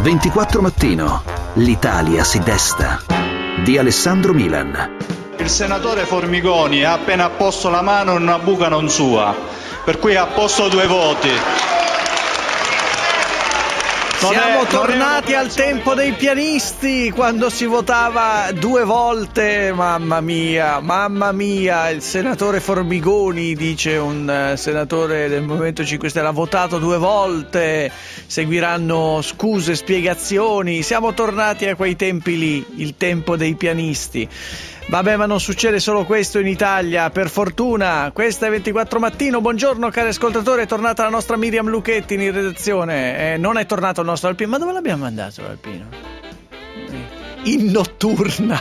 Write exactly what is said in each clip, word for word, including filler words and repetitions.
ventiquattro Mattino. L'Italia si desta. Di Alessandro Milan. Il senatore Formigoni ha appena posto la mano in una buca non sua, per cui ha posto due voti. Non Siamo è, tornati al tempo dei pianisti, quando si votava due volte. Mamma mia, mamma mia, il senatore Formigoni, dice un senatore del Movimento cinque Stelle, ha votato due volte, seguiranno scuse, spiegazioni. Siamo tornati a quei tempi lì, il tempo dei pianisti. Vabbè, ma non succede solo questo in Italia, per fortuna. Questa è ventiquattro Mattino. Buongiorno cari ascoltatori, è tornata la nostra Miriam Luchetti in redazione. Eh, non è tornato il nostro Alpino. Ma dove l'abbiamo mandato l'Alpino? In notturna.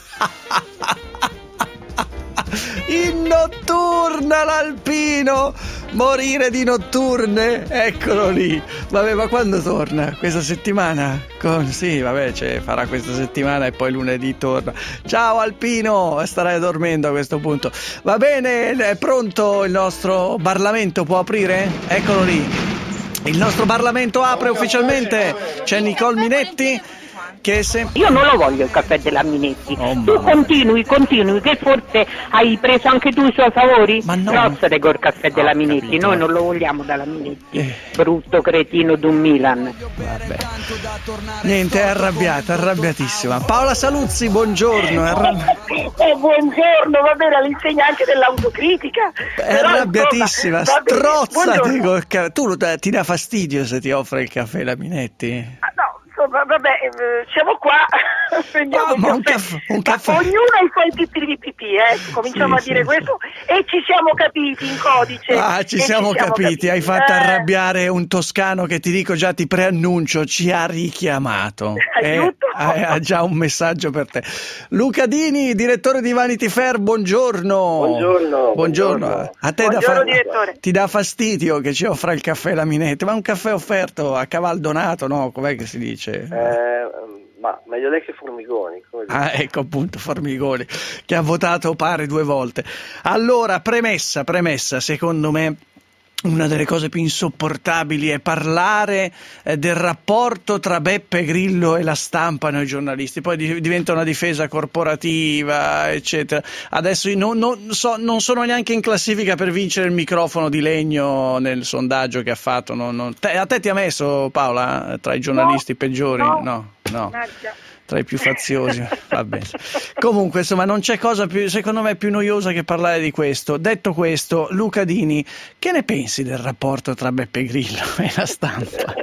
In notturna l'Alpino, morire di notturne, eccolo lì. Vabbè, ma quando torna? Questa settimana? Con... Sì, vabbè, cioè, farà questa settimana e poi lunedì torna. Ciao Alpino, starai dormendo a questo punto. Va bene, è pronto il nostro Parlamento, può aprire? Eccolo lì. Il nostro Parlamento apre ufficialmente, c'è Nicole Minetti. Che se... Io non lo voglio il caffè della Minetti. Oh, tu continui, continui, che forse hai preso anche tu i suoi favori? Ma no. Rozzate col caffè no, della Minetti, capito. Noi non lo vogliamo dalla Minetti. Eh. Brutto cretino d'un Milan. Vabbè. Niente, è arrabbiata, arrabbiatissima. Paola Saluzzi, buongiorno. È arrabbi... eh, buongiorno, va bene, all'insegnante dell'autocritica. È Però, arrabbiatissima, insomma, strozzati col caffè. Tu ti dà fastidio se ti offre il caffè la Minetti? Ah, no. Vabbè, eh, siamo qua, prendiamo oh, il ma un caffè. caffè, un caffè. Ognuno ha i suoi pipì pipì, eh. Cominciamo sì, a dire sì, questo sì. E ci siamo capiti in codice. Ah, ci siamo, ci siamo capiti. capiti, Hai fatto eh. arrabbiare un toscano che ti dico già, ti preannuncio, ci ha richiamato. Aiuto. Eh, ha già un messaggio per te. Luca Dini, direttore di Vanity Fair, buongiorno. Buongiorno. Buongiorno. A te buongiorno, da fa... direttore. Ti dà fastidio che ci offra il caffè la Minetti, ma un caffè offerto a cavaldonato, no? Com'è che si dice? Eh, ma meglio lei che Formigoni. Come ah, ecco appunto Formigoni, che ha votato pare due volte. Allora, premessa, premessa, secondo me una delle cose più insopportabili è parlare eh, del rapporto tra Beppe Grillo e la stampa, noi giornalisti, poi di- diventa una difesa corporativa, eccetera. Adesso io non, non, so, non sono neanche in classifica per vincere il microfono di legno nel sondaggio che ha fatto. Non, non... Te, a te ti ha messo, Paola, tra i giornalisti no, peggiori? No, no. no. Mannaggia. Tra i più faziosi, va bene. Comunque, insomma, non c'è cosa più, secondo me, più noiosa che parlare di questo. Detto questo, Luca Dini, che ne pensi del rapporto tra Beppe Grillo e la stampa?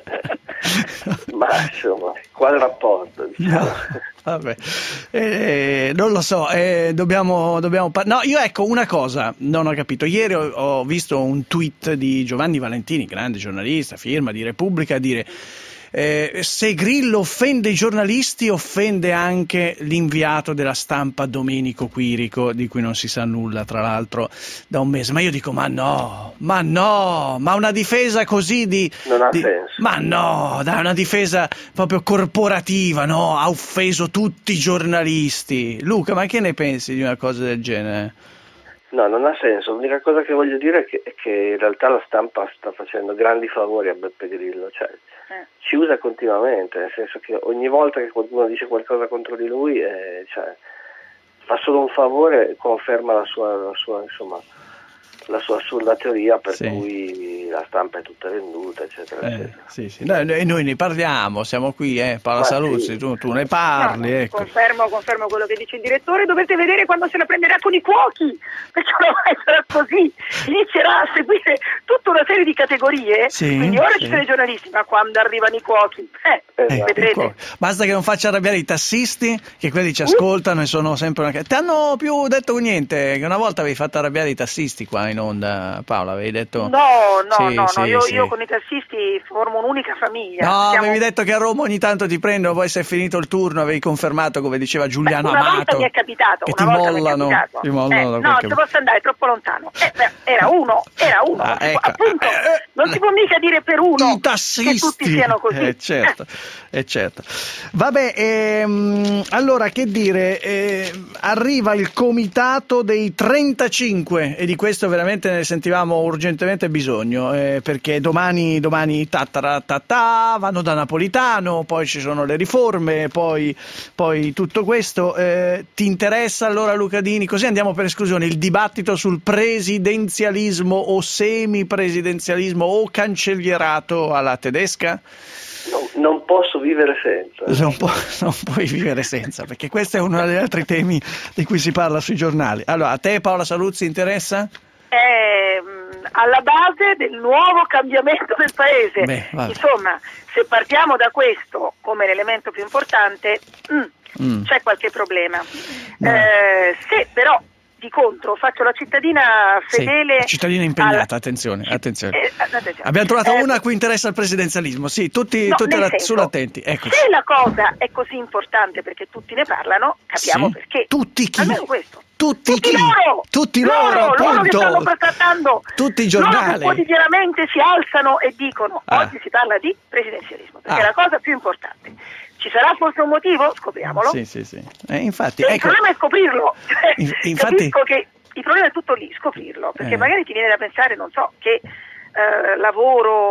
Ma insomma, quale rapporto? Diciamo? No, vabbè, eh, non lo so, eh, dobbiamo, dobbiamo par- no, io ecco una cosa, non ho capito. Ieri ho, ho visto un tweet di Giovanni Valentini, grande giornalista, firma di Repubblica, a dire Eh, se Grillo offende i giornalisti, offende anche l'inviato della stampa Domenico Quirico, di cui non si sa nulla tra l'altro da un mese. Ma io dico, ma no, ma no, ma una difesa così di... Non ha di, senso. Ma no, dai, una difesa proprio corporativa, no, ha offeso tutti i giornalisti. Luca, ma che ne pensi di una cosa del genere? No, non ha senso. L'unica cosa che voglio dire è che, è che in realtà la stampa sta facendo grandi favori a Beppe Grillo, cioè eh. ci usa continuamente, nel senso che ogni volta che qualcuno dice qualcosa contro di lui, eh, cioè, fa solo un favore e conferma la sua, la sua, insomma, la sua assurda teoria per sì. cui la stampa è tutta venduta, eccetera, eh, eccetera. Sì, sì. Noi, noi ne parliamo, siamo qui, eh, Paola Saluzzi, sì. tu, tu ne parli. No, no, ecco. confermo, confermo quello che dice il direttore, dovete vedere quando se la prenderà con i cuochi, perché ormai sarà così, inizierà a seguire tutta una serie di categorie, sì, quindi ora sì. ci sono i giornalisti, ma quando arrivano i cuochi, eh, Eh, vedrete. ecco. Basta che non faccia arrabbiare i tassisti, che quelli ci ascoltano e sono sempre una... Ti hanno più detto niente, che una volta avevi fatto arrabbiare i tassisti qua in onda, Paola, avevi detto... No, no, sì, no, sì, no. Io, sì. io con i tassisti formo un'unica famiglia. No, Siamo... avevi detto che a Roma ogni tanto ti prendono, poi se è finito il turno avevi confermato, come diceva Giuliano beh, una Amato, volta mi è capitato, che una ti volta mollano, mi è capitato. ti mollano eh, da no, qualche... se posso andare troppo lontano. Eh, beh, era uno, era uno. Ah, non, si ecco. può, appunto, eh, non si può mica dire per uno i tassisti. che tutti siano così. Eh, certo, eh. Eh, certo. Vabbè, ehm, allora che dire, eh, arriva il comitato dei trentacinque e di questo veramente ne sentivamo urgentemente bisogno, eh, perché domani, domani tatara, tatà, vanno da Napolitano, poi ci sono le riforme, poi, poi tutto questo. Eh, ti interessa allora, Luca Dini? Così andiamo per esclusione, il dibattito sul presidenzialismo o semipresidenzialismo o cancellierato alla tedesca? No, non posso vivere senza. Non, pu- non puoi vivere senza, perché questo è uno degli altri temi di cui si parla sui giornali. Allora, a te Paola Saluzzi interessa? È alla base del nuovo cambiamento del paese. Beh, insomma, se partiamo da questo come l'elemento più importante, mm, mm. c'è qualche problema. No. Eh, se però di contro faccio la cittadina fedele, sì, cittadina impegnata, alla... attenzione, attenzione. Eh, attenzione. Abbiamo trovato eh, una a cui interessa il presidenzialismo, sì, tutti, no, tutti la, senso, sull'attenti. Ecco. Se la cosa è così importante perché tutti ne parlano, capiamo sì. perché. Tutti chi? Almeno questo. Tutti, tutti chi? loro, tutti loro, loro, appunto. loro che stanno trattando, tutti i giornali. loro che quotidianamente si alzano e dicono ah. oggi si parla di presidenzialismo, perché ah. è la cosa più importante. Ci sarà forse un motivo? Scopriamolo. Sì, sì, sì. Eh, infatti, cioè, ecco. Il problema è scoprirlo. In, infatti... Capisco che il problema è tutto lì, scoprirlo, perché eh. magari ti viene da pensare, non so, che eh, lavoro,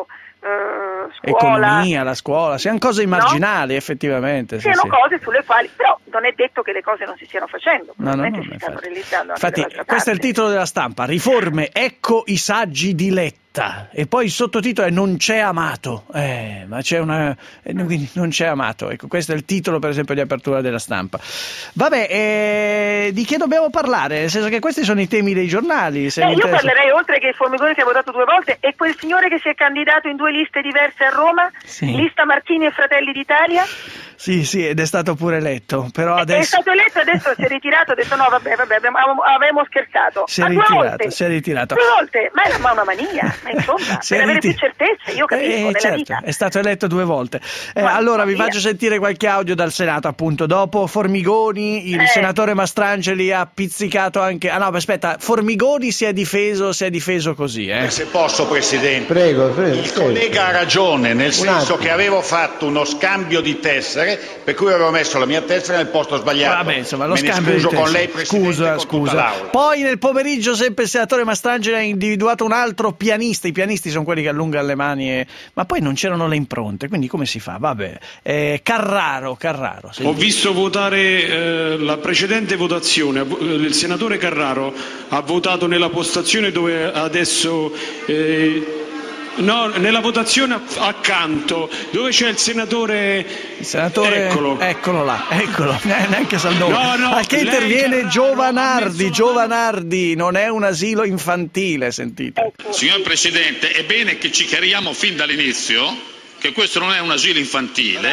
eh, scuola, economia, la scuola, siano cose immarginali, no? Effettivamente. Siano sì, cose sulle quali, però non è detto che le cose non si stiano facendo, no, no, no, si infatti. stanno realizzando. Infatti, anche questo è il titolo della Stampa: riforme, ecco i saggi di Letta. E poi il sottotitolo è non c'è amato, eh, ma c'è una, eh, quindi non c'è amato. Ecco, questo è il titolo, per esempio, di apertura della Stampa. Vabbè, eh, di che dobbiamo parlare? Nel senso che questi sono i temi dei giornali. Se eh, io interessa... parlerei, oltre che il Formigoni che ha votato due volte, e quel signore che si è candidato in due liste diverse a Roma, sì. lista Marchini e Fratelli d'Italia. Sì, sì, ed è stato pure eletto, però adesso... È stato eletto, adesso si è ritirato, ha detto no, vabbè, vabbè, abbiamo, avevamo scherzato. Si è ma ritirato, due volte, si è ritirato. Due volte, ma è una, una mania, ma insomma, si per avere riti... più certezze, io capisco, eh, nella certo, vita. È stato eletto due volte. Eh, ma, allora, ma vi via. faccio sentire qualche audio dal Senato, appunto. Dopo Formigoni, il eh. senatore Mastrangeli ha pizzicato anche... Ah no, aspetta, Formigoni si è difeso, si è difeso così, eh. Se posso, Presidente. Prego, prego. Il collega ha ragione, nel senso che avevo fatto uno scambio di tessere, per cui avevo messo la mia tessera nel posto sbagliato. Vabbè, insomma, lo Me ne scambio scuso di con tessere. lei, Presidente, scusa, con scusa. tutta l'Aula. Poi nel pomeriggio sempre il senatore Mastrangeli ha individuato un altro pianista. I pianisti sono quelli che allungano le mani, e... ma poi non c'erano le impronte, quindi come si fa? Vabbè, eh, Carraro, Carraro. Ho visto votare eh, la precedente votazione, il senatore Carraro ha votato nella postazione dove adesso... Eh, No, nella votazione accanto, dove c'è il senatore... Il senatore... Eccolo. Eccolo là, eccolo, neanche Saldoni. No, no, a che interviene Carraro, Giovanardi, Giovanardi, non è un asilo infantile, sentite. Signor Presidente, è bene che ci chiariamo fin dall'inizio che questo non è un asilo infantile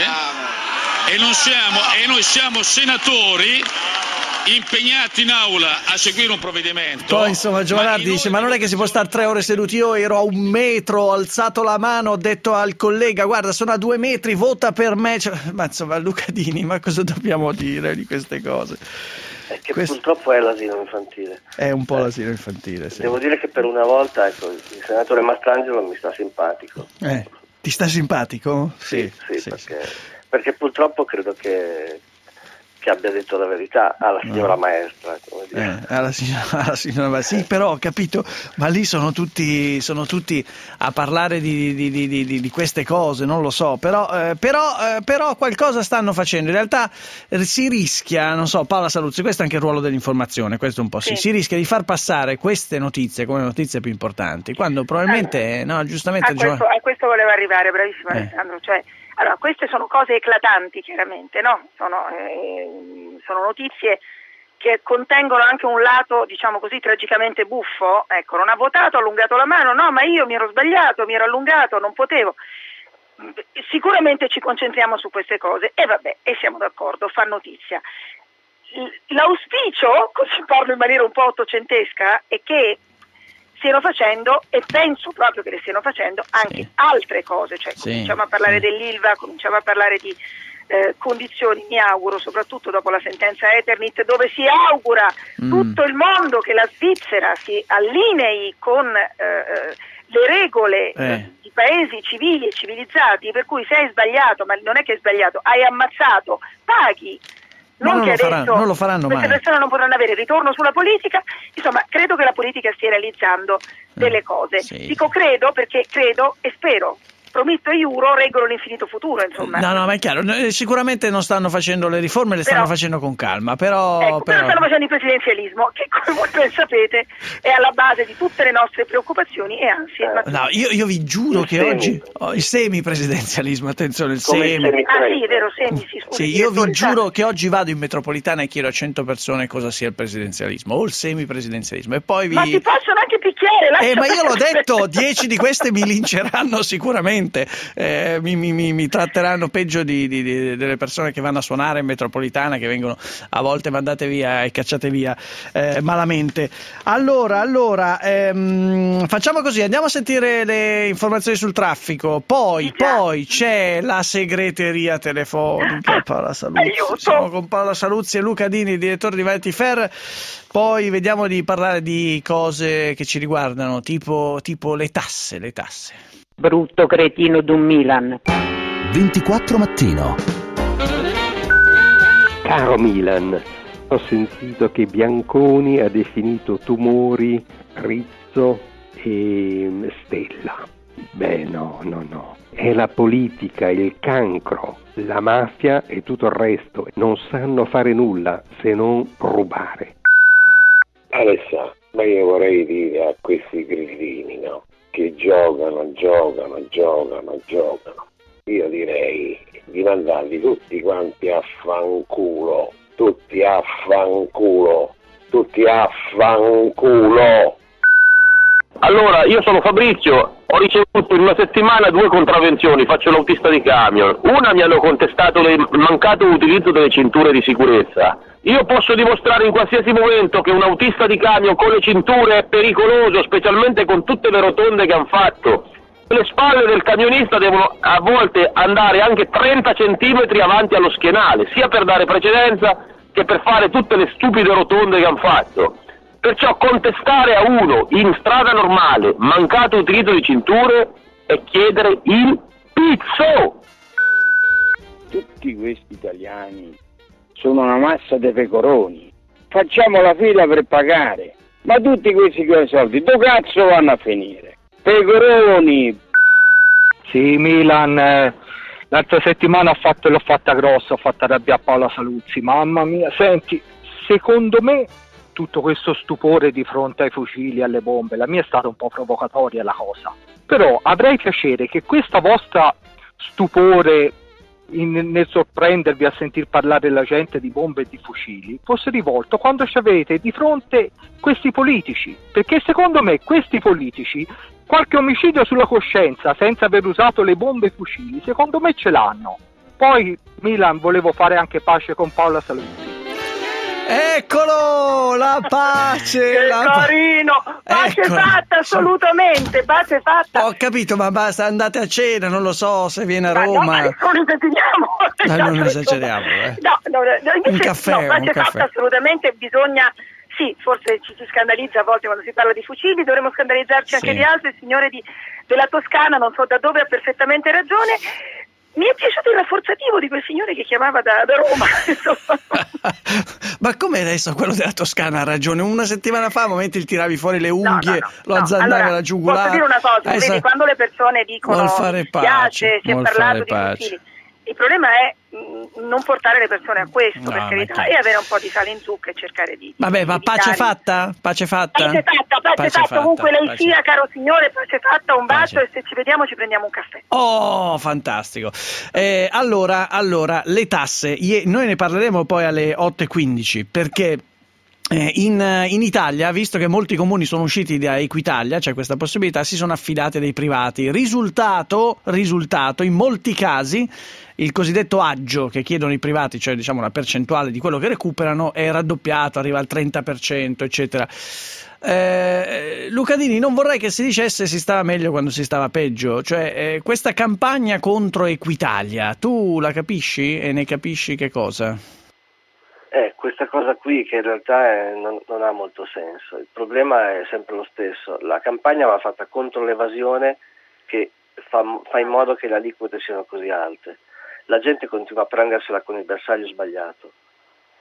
e, non siamo, e noi siamo senatori impegnati in aula a seguire un provvedimento. Poi insomma Giovanardi ma dice ma non è che si può stare tre ore seduti. Io ero a un metro, ho alzato la mano, ho detto al collega guarda sono a due metri, vota per me, cioè, ma insomma Luca Dini, ma cosa dobbiamo dire di queste cose? È che Questo... purtroppo è l'asilo infantile. È un po' eh. l'asilo infantile, sì. Devo dire che per una volta ecco, il senatore Mastrangelo mi sta simpatico. Eh, ti sta simpatico? Sì, sì, sì, perché, sì. perché purtroppo credo che che abbia detto la verità alla signora no. maestra, come dire. Eh, alla signora, alla signora sì, però ho capito, ma lì sono tutti, sono tutti a parlare di, di, di, di, di queste cose, non lo so, però, eh, però, eh, però qualcosa stanno facendo. In realtà eh, si rischia, non so, Paola Saluzzi, questo è anche il ruolo dell'informazione, questo un po' sì. sì, si rischia di far passare queste notizie come notizie più importanti, quando probabilmente, allora, no, giustamente... A questo, a questo volevo arrivare, bravissimo eh. Alessandro, cioè... Allora, queste sono cose eclatanti chiaramente, no? Sono, eh, sono notizie che contengono anche un lato, diciamo così, tragicamente buffo. Ecco, non ha votato, ha allungato la mano, no, ma io mi ero sbagliato, mi ero allungato, non potevo. Sicuramente ci concentriamo su queste cose e vabbè, e siamo d'accordo, fa notizia. L'auspicio, così parlo in maniera un po' ottocentesca, è che stiano facendo, e penso proprio che le stiano facendo, anche sì. altre cose, cioè sì, cominciamo a parlare sì. dell'Ilva, cominciamo a parlare di eh, condizioni, mi auguro, soprattutto dopo la sentenza Eternit, dove si augura mm. tutto il mondo che la Svizzera si allinei con eh, le regole eh. di paesi civili e civilizzati, per cui se hai sbagliato, ma non è che hai sbagliato, hai ammazzato, paghi. non, non che lo adesso faranno, non lo faranno queste mai. persone non potranno avere ritorno sulla politica. Insomma, credo che la politica stia realizzando delle cose. Sì. Dico credo perché credo e spero. Prometto e Euro reggono l'infinito futuro, insomma. No, no, ma è chiaro, sicuramente non stanno facendo le riforme, le stanno però, facendo con calma, però... Ecco, però... però stanno facendo il presidenzialismo, che come voi ben sapete è alla base di tutte le nostre preoccupazioni e ansie. Eh, no, io, io vi giuro il che semi. oggi... Oh, il semi-presidenzialismo, attenzione, il Come semi... il Ah sì, è vero, semi, sì, scusi. Sì, io vi giuro sa. che oggi vado in metropolitana e chiedo a cento persone cosa sia il presidenzialismo o il semi-presidenzialismo e poi vi... Ma ti possono anche picchiare, Eh, ma io l'ho lascia detto, perdere. dieci di queste mi linceranno sicuramente, eh, mi, mi, mi, mi tratteranno peggio di, di, di, delle persone che vanno a suonare in metropolitana, che vengono a volte mandate via e cacciate via eh, malamente. Allora, allora ehm, facciamo così, andiamo a sentire le informazioni sul traffico, poi, poi c'è la segreteria telefonica, Paola Saluzzi. Aiuto. Siamo con Paola Saluzzi e Luca Dini, direttore di Vanity Fair. Poi vediamo di parlare di cose che ci riguardano, tipo, tipo le tasse, le tasse. Brutto cretino d'un Milan. ventiquattro mattino. Caro Milan, ho sentito che Bianconi ha definito tumori Rizzo e Stella. Beh, no, no, no. È la politica, il cancro, la mafia e tutto il resto. Non sanno fare nulla se non rubare. Alessà, ma io vorrei dire a questi grillini, no? Che giocano, giocano, giocano, giocano. Io direi di mandarli tutti quanti a fanculo, tutti a fanculo, tutti a fanculo. Allora, io sono Fabrizio, ho ricevuto in una settimana due contravvenzioni, faccio l'autista di camion. Una mi hanno contestato il mancato utilizzo delle cinture di sicurezza. Io posso dimostrare in qualsiasi momento che un autista di camion con le cinture è pericoloso, specialmente con tutte le rotonde che hanno fatto. Le spalle del camionista devono a volte andare anche trenta centimetri avanti allo schienale, sia per dare precedenza che per fare tutte le stupide rotonde che hanno fatto. Perciò contestare a uno in strada normale mancato utilizzo di cinture è chiedere il pizzo. Tutti questi italiani sono una massa di pecoroni. Facciamo la fila per pagare, ma tutti questi che soldi dove cazzo vanno a finire? Pecoroni. Sì, Milan, eh, l'altra settimana ho fatto, l'ho fatta grossa, ho fatto arrabbiare Paola Saluzzi. Mamma mia, senti, secondo me tutto questo stupore di fronte ai fucili, alle bombe, la mia è stata un po' provocatoria la cosa, però avrei piacere che questa vostra stupore in, nel sorprendervi a sentir parlare la gente di bombe e di fucili fosse rivolto quando ci avete di fronte questi politici, perché secondo me questi politici qualche omicidio sulla coscienza senza aver usato le bombe e i fucili secondo me ce l'hanno. Poi Milan, volevo fare anche pace con Paola Saluzzi. Eccolo, la pace! Che la carino! Pace Eccolo. fatta, assolutamente, pace fatta! Ho capito, ma basta, andate a cena, non lo so se viene a Ma Roma. no, ma non esageriamo! No, non esageriamo, eh. No, no, no, invece, Un caffè, no, un pace caffè. fatta assolutamente, bisogna... Sì, forse ci si scandalizza a volte quando si parla di fucili, dovremmo scandalizzarci anche Sì. di altro. Il signore di, della Toscana, non so da dove, ha perfettamente ragione. Mi è piaciuto il rafforzativo di quel signore che chiamava da, da Roma. Ma come adesso quello della Toscana ha ragione? Una settimana fa, a momenti ti tiravi fuori le unghie, no, lo no. azzandavi Allora, alla giugulare. posso dire una cosa, Eh, vedi, sa- quando le persone dicono Vuol fare mi pace, piace, si è vuol parlato fare di pace. fucili, il problema è mh, non portare le persone a questo, No, per ma carità, che- e avere un po' di sale in zucca e cercare di... Vabbè, ma di pace evitare- fatta? Pace fatta? Pace fatta, pace, Pace fatta, fatta, ovunque lei pace. sia, caro signore, pace fatta, un bacio, Pace. e se ci vediamo ci prendiamo un caffè. Oh, fantastico. Eh, allora, allora, le tasse, Ie- noi ne parleremo poi alle otto e quindici, perché eh, in, in Italia, visto che molti comuni sono usciti da Equitalia, c'è questa possibilità, si sono affidati a dei privati. Risultato, risultato, in molti casi il cosiddetto aggio che chiedono i privati, cioè diciamo una percentuale di quello che recuperano, è raddoppiato, arriva al trenta per cento, eccetera. Eh, Luca Dini, non vorrei che si dicesse si stava meglio quando si stava peggio, cioè eh, questa campagna contro Equitalia, tu la capisci e ne capisci che cosa? Eh, questa cosa qui che in realtà è, non, non ha molto senso. Il problema è sempre lo stesso. La campagna va fatta contro l'evasione che fa, fa in modo che le aliquote siano così alte. La gente continua a prendersela con il bersaglio sbagliato.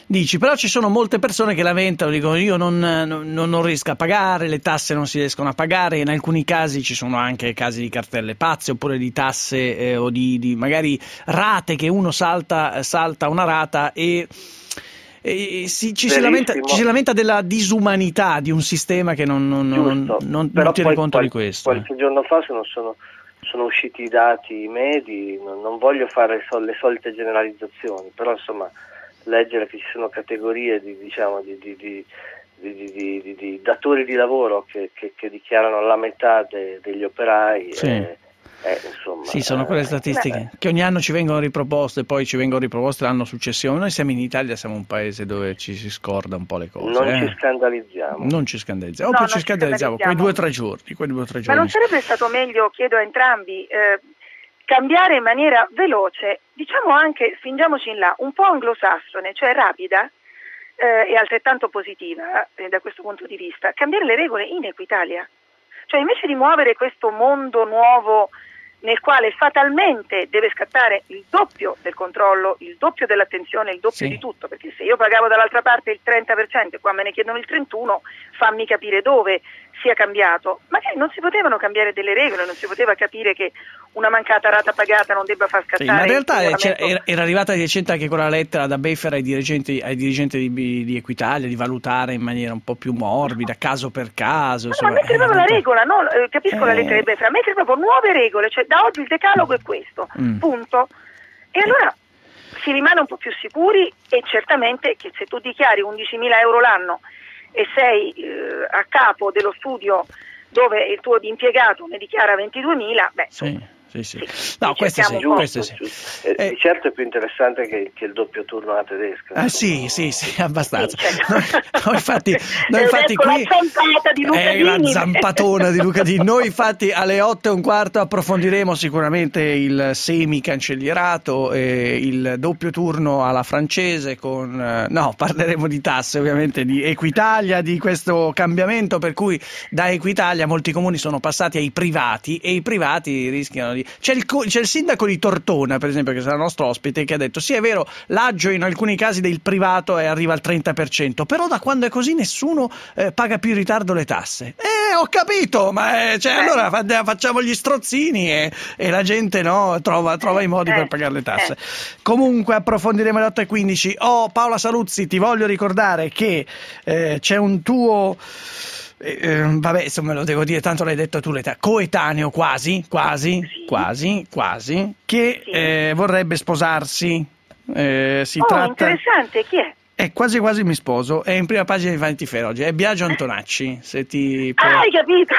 Dici, però ci sono molte persone che lamentano, dicono io non, non, non riesco a pagare, le tasse non si riescono a pagare, in alcuni casi ci sono anche casi di cartelle pazze oppure di tasse eh, o di, di magari rate che uno salta, salta una rata e... E si, ci, si lamenta, ci si lamenta della disumanità di un sistema che non, non, non, non, non tiene conto qual, di questo. Qualche giorno fa sono, sono, sono usciti i dati medi, non, non voglio fare sol, le solite generalizzazioni, però insomma leggere che ci sono categorie di, diciamo, di, di, di, di, di, di, di, di datori di lavoro che, che, che dichiarano la metà de, degli operai. Sì. Eh, Eh, insomma, sì, sono quelle statistiche eh, che ogni anno ci vengono riproposte, poi ci vengono riproposte l'anno successivo. Noi siamo in Italia, siamo un paese dove ci si scorda un po' le cose. Non eh. ci scandalizziamo. Non ci scandalizziamo, no, o poi ci scandalizziamo quei due o tre giorni, quei due o tre giorni. Ma non sarebbe stato meglio, chiedo a entrambi, eh, cambiare in maniera veloce, diciamo anche, spingiamoci in là, un po' anglosassone, cioè rapida eh, e altrettanto positiva eh, da questo punto di vista, cambiare le regole in Equitalia. Cioè invece di muovere questo mondo nuovo nel quale fatalmente deve scattare il doppio del controllo, il doppio dell'attenzione, il doppio sì. di tutto, perché se io pagavo dall'altra parte il trenta per cento e qua me ne chiedono il trentuno per cento, fammi capire dove sia cambiato. Magari non si potevano cambiare delle regole, non si poteva capire che una mancata rata pagata non debba far scattare. Sì, ma in realtà regolamento... era arrivata di recente anche quella lettera da Beffer ai dirigenti, ai dirigenti di, di Equitalia di valutare in maniera un po' più morbida, caso per caso. No, insomma, ma mettere proprio la regola, no? eh, capisco eh... la lettera di Beffer, mettere proprio nuove regole, cioè da oggi il decalogo è questo, mm. punto. E allora si rimane un po' più sicuri e certamente che se tu dichiari undicimila euro l'anno e sei eh, a capo dello studio dove il tuo impiegato ne dichiara ventiduemila, beh, sì. Sì, sì. sì. No, questo sì, questo sì. Eh, eh, certo è più interessante che, che il doppio turno alla tedesca. Ah, sì, sì, sì, abbastanza. Sì, certo. Noi, noi infatti, noi infatti ecco qui la zampata di Luca è Dini. la zampatona di Luca Dini. Noi infatti alle otto e un quarto approfondiremo sicuramente il semi cancellierato e il doppio turno alla francese con no, parleremo di tasse, ovviamente di Equitalia, di questo cambiamento per cui da Equitalia molti comuni sono passati ai privati e i privati rischiano di C'è il, c'è il sindaco di Tortona, per esempio, che sarà nostro ospite, che ha detto sì, è vero, l'aggio in alcuni casi del privato è, arriva al trenta per cento, però da quando è così nessuno eh, paga più in ritardo le tasse. Eh, ho capito, ma eh, cioè, eh. allora facciamo gli strozzini e, e la gente no trova, trova i modi eh. per pagare le tasse. Eh. Comunque approfondiremo alle otto e quindici. Oh, Paola Saluzzi, ti voglio ricordare che eh, c'è un tuo... Eh, vabbè, insomma, lo devo dire, tanto l'hai detto tu, l'età coetaneo quasi, quasi, sì. quasi, quasi, che sì. eh, vorrebbe sposarsi. Eh, si oh, tratta... interessante, chi è? Eh, quasi quasi mi sposo, è in prima pagina di Vanity Fair oggi, è Biagio Antonacci, se ti... Ah, hai capito!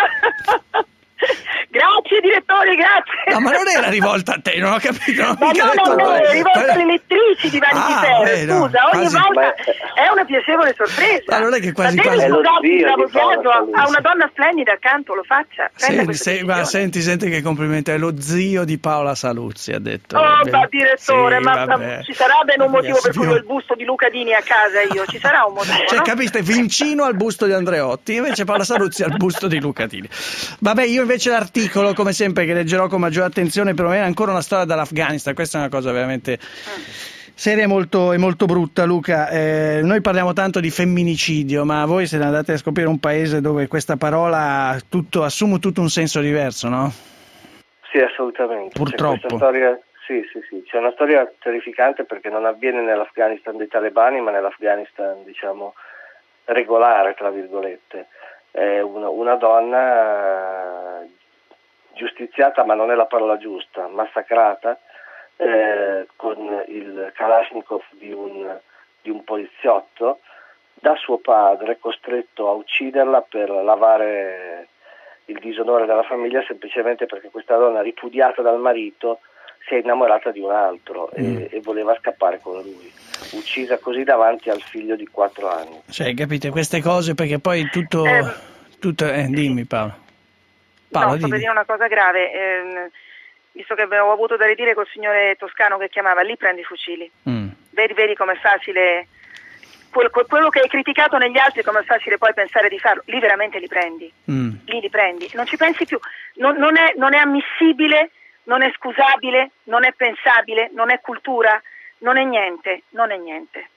Grazie direttore, grazie. No, ma non era rivolta a te, non ho capito. Non ma no, no, no, è rivolta alle lettrici di Vanity ah, Fair, eh, no, scusa, ogni quasi... volta ma... è una piacevole sorpresa. Ma non è che quasi ma quasi... scusarti, ha una donna splendida accanto, lo faccia. Senti, se, ma senti, senti che complimento, è lo zio di Paola Saluzzi, ha detto. Oh, ma direttore, sì, ma, ma ci sarà bene un motivo per cui ho il busto di Luca Dini a casa io, ci sarà un motivo, cioè, no? capite, vicino al busto di Andreotti, invece Paola Saluzzi al busto di Luca Dini. Vabbè, io invece l'articolo, come sempre, che leggerò con maggiore attenzione, per me è ancora una storia dall'Afghanistan, questa è una cosa veramente seria e molto, e molto brutta, Luca. Eh, noi parliamo tanto di femminicidio, ma voi siete andati a scoprire un paese dove questa parola tutto, assume tutto un senso diverso, no? Sì, assolutamente. Purtroppo. C'è questa storia, sì, sì, sì, c'è una storia terrificante perché non avviene nell'Afghanistan dei talebani, ma nell'Afghanistan, diciamo, regolare, tra virgolette. È una, una donna giustiziata, ma non è la parola giusta, massacrata eh, con il Kalashnikov di un, di un poliziotto da suo padre, costretto a ucciderla per lavare il disonore della famiglia, semplicemente perché questa donna, ripudiata dal marito, si è innamorata di un altro e, mm. e voleva scappare con lui, uccisa così davanti al figlio di quattro anni. Cioè, capite queste cose, perché poi tutto, eh, tutto eh, dimmi Paolo. Paolo, no, sto per dire una cosa grave, eh, visto che abbiamo avuto da ridire col signore toscano che chiamava, lì prendi i fucili, mm. vedi, vedi com'è facile, quello, quello che hai criticato negli altri, com'è facile poi pensare di farlo, lì veramente li prendi, mm. lì li prendi, non ci pensi più, non, non, è, non è ammissibile, non è scusabile, non è pensabile, non è cultura, non è niente, non è niente.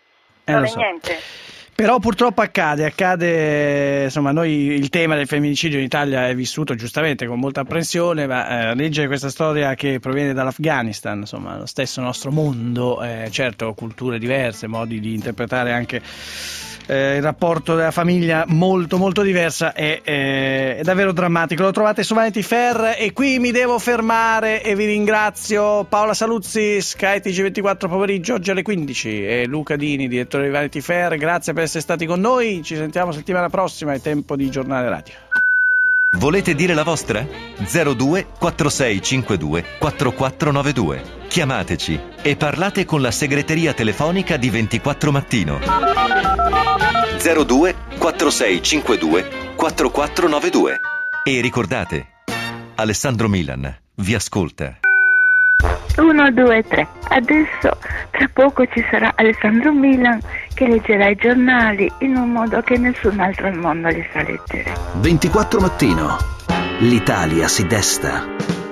Eh, non è so. niente. Però purtroppo accade, accade, insomma, noi il tema del femminicidio in Italia è vissuto giustamente con molta apprensione, ma eh, leggere questa storia che proviene dall'Afghanistan, insomma, lo stesso nostro mondo, eh, certo, culture diverse, modi di interpretare anche eh, il rapporto della famiglia molto molto diversa, è, è, è davvero drammatico. Lo trovate su Vanity Fair e qui mi devo fermare e vi ringrazio. Paola Saluzzi, Sky T G ventiquattro pomeriggio, oggi alle quindici, e Luca Dini, direttore di Vanity Fair, grazie per essere stati con noi, ci sentiamo settimana prossima, è tempo di giornale radio. Volete dire la vostra? zero due quattro sei cinque due quattro quattro nove due. Chiamateci e parlate con la segreteria telefonica di ventiquattro Mattino. zero due quattro sei cinque due quattro quattro nove due. E ricordate, Alessandro Milan vi ascolta. uno, due, tre. Adesso tra poco ci sarà Alessandro Milan che leggerà i giornali in un modo che nessun altro al mondo li sa leggere. ventiquattro Mattino. L'Italia si desta.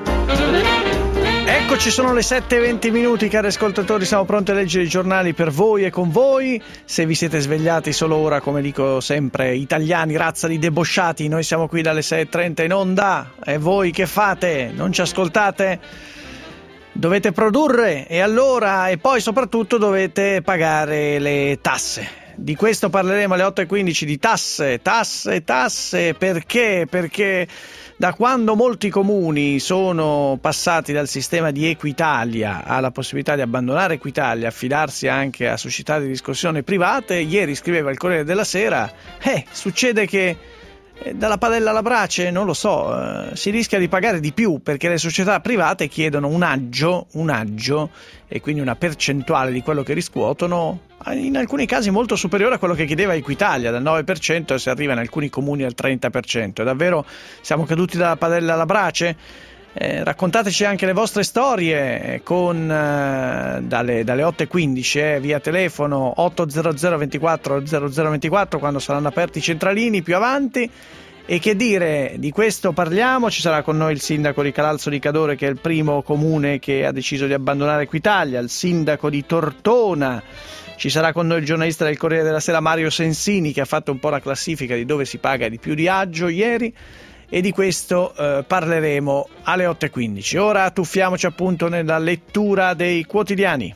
Eccoci, sono le sette e venti minuti, cari ascoltatori, siamo pronti a leggere i giornali per voi e con voi. Se vi siete svegliati solo ora, come dico sempre, italiani, razza di debosciati, noi siamo qui dalle sei e trenta in onda. E voi che fate? Non ci ascoltate? Dovete produrre e allora e poi soprattutto dovete pagare le tasse. Di questo parleremo alle otto e quindici, di tasse, tasse, tasse. Perché? Perché da quando molti comuni sono passati dal sistema di Equitalia alla possibilità di abbandonare Equitalia, affidarsi anche a società di riscossione private, ieri scriveva il Corriere della Sera, eh, succede che dalla padella alla brace, non lo so, eh, si rischia di pagare di più perché le società private chiedono un aggio, un aggio e quindi una percentuale di quello che riscuotono, in alcuni casi molto superiore a quello che chiedeva Equitalia, dal nove per cento, e si arriva in alcuni comuni al trenta per cento. Davvero siamo caduti dalla padella alla brace? Eh, raccontateci anche le vostre storie con eh, dalle, dalle otto e quindici eh, via telefono otto zero zero ventiquattro zero zero ventiquattro quando saranno aperti i centralini più avanti. E che dire, di questo parliamo, ci sarà con noi il sindaco di Calalzo di Cadore, che è il primo comune che ha deciso di abbandonare Equitalia, il sindaco di Tortona, ci sarà con noi il giornalista del Corriere della Sera Mario Sensini, che ha fatto un po' la classifica di dove si paga di più di aggio ieri, e di questo eh, parleremo alle otto e quindici. Ora tuffiamoci appunto nella lettura dei quotidiani.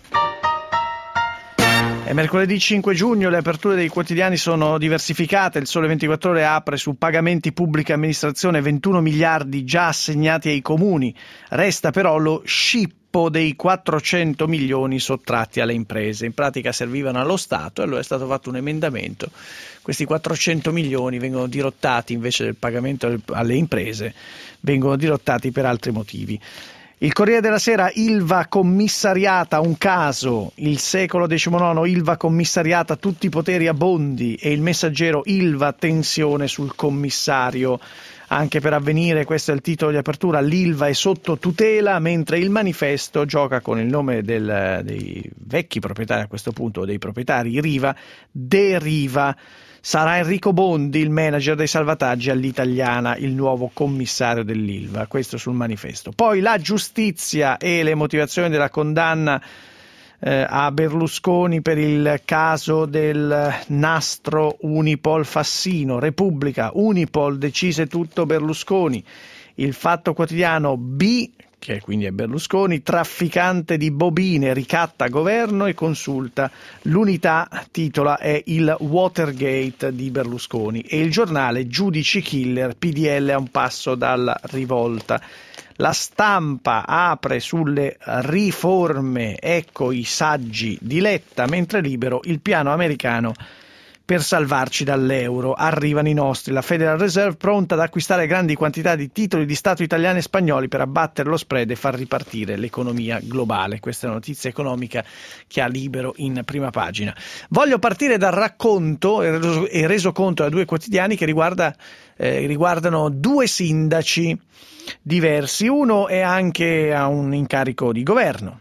È mercoledì cinque giugno, le aperture dei quotidiani sono diversificate. Il Sole ventiquattro Ore apre su pagamenti pubblica amministrazione, ventuno miliardi già assegnati ai comuni. Resta però lo scippo dei quattrocento milioni sottratti alle imprese. In pratica servivano allo Stato e allora è stato fatto un emendamento. Questi quattrocento milioni vengono dirottati invece del pagamento alle imprese, vengono dirottati per altri motivi. Il Corriere della Sera, Ilva commissariata, un caso. Il Secolo diciannove, Ilva commissariata, tutti i poteri a Bondi. E il Messaggero, Ilva, tensione sul commissario. Anche per Avvenire, questo è il titolo di apertura, l'Ilva è sotto tutela, mentre il Manifesto gioca con il nome del, dei vecchi proprietari, a questo punto dei proprietari Riva, deriva. Sarà Enrico Bondi il manager dei salvataggi all'italiana, il nuovo commissario dell'Ilva, questo sul Manifesto. Poi la giustizia e le motivazioni della condanna eh, a Berlusconi per il caso del nastro Unipol Fassino. Repubblica, Unipol decise tutto Berlusconi. Il Fatto Quotidiano, B, che quindi è Berlusconi, trafficante di bobine, ricatta governo e consulta. L'Unità titola è il Watergate di Berlusconi. E il Giornale, giudici killer, P D L a un passo dalla rivolta. La Stampa apre sulle riforme, ecco i saggi di Letta, mentre Libero, il piano americano per salvarci dall'euro. Arrivano i nostri, la Federal Reserve pronta ad acquistare grandi quantità di titoli di Stato italiani e spagnoli per abbattere lo spread e far ripartire l'economia globale. Questa è la notizia economica che ha Libero in prima pagina. Voglio partire dal racconto e resoconto da due quotidiani che riguarda, eh, riguardano due sindaci diversi. Uno è anche a un incarico di governo.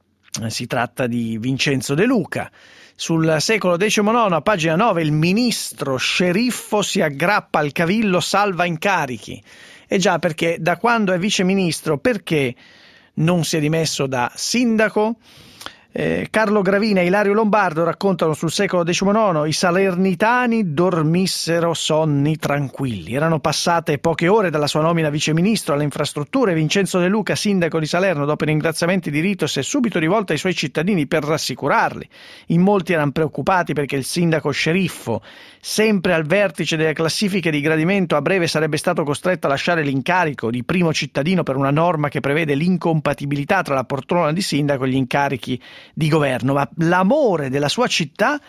Si tratta di Vincenzo De Luca. Sul Secolo diciannove, a pagina nove, il ministro sceriffo si aggrappa al cavillo, salva incarichi. E già, perché da quando è viceministro, perché non si è dimesso da sindaco? Eh, Carlo Gravina e Ilario Lombardo raccontano sul secolo diciannove: i salernitani dormissero sonni tranquilli. Erano passate poche ore dalla sua nomina viceministro alle infrastrutture. Vincenzo De Luca, sindaco di Salerno, dopo i ringraziamenti di rito, si è subito rivolto ai suoi cittadini per rassicurarli. In molti erano preoccupati perché il sindaco sceriffo, sempre al vertice delle classifiche di gradimento, a breve sarebbe stato costretto a lasciare l'incarico di primo cittadino per una norma che prevede l'incompatibilità tra la poltrona di sindaco e gli incarichi di governo. Ma l'amore della sua città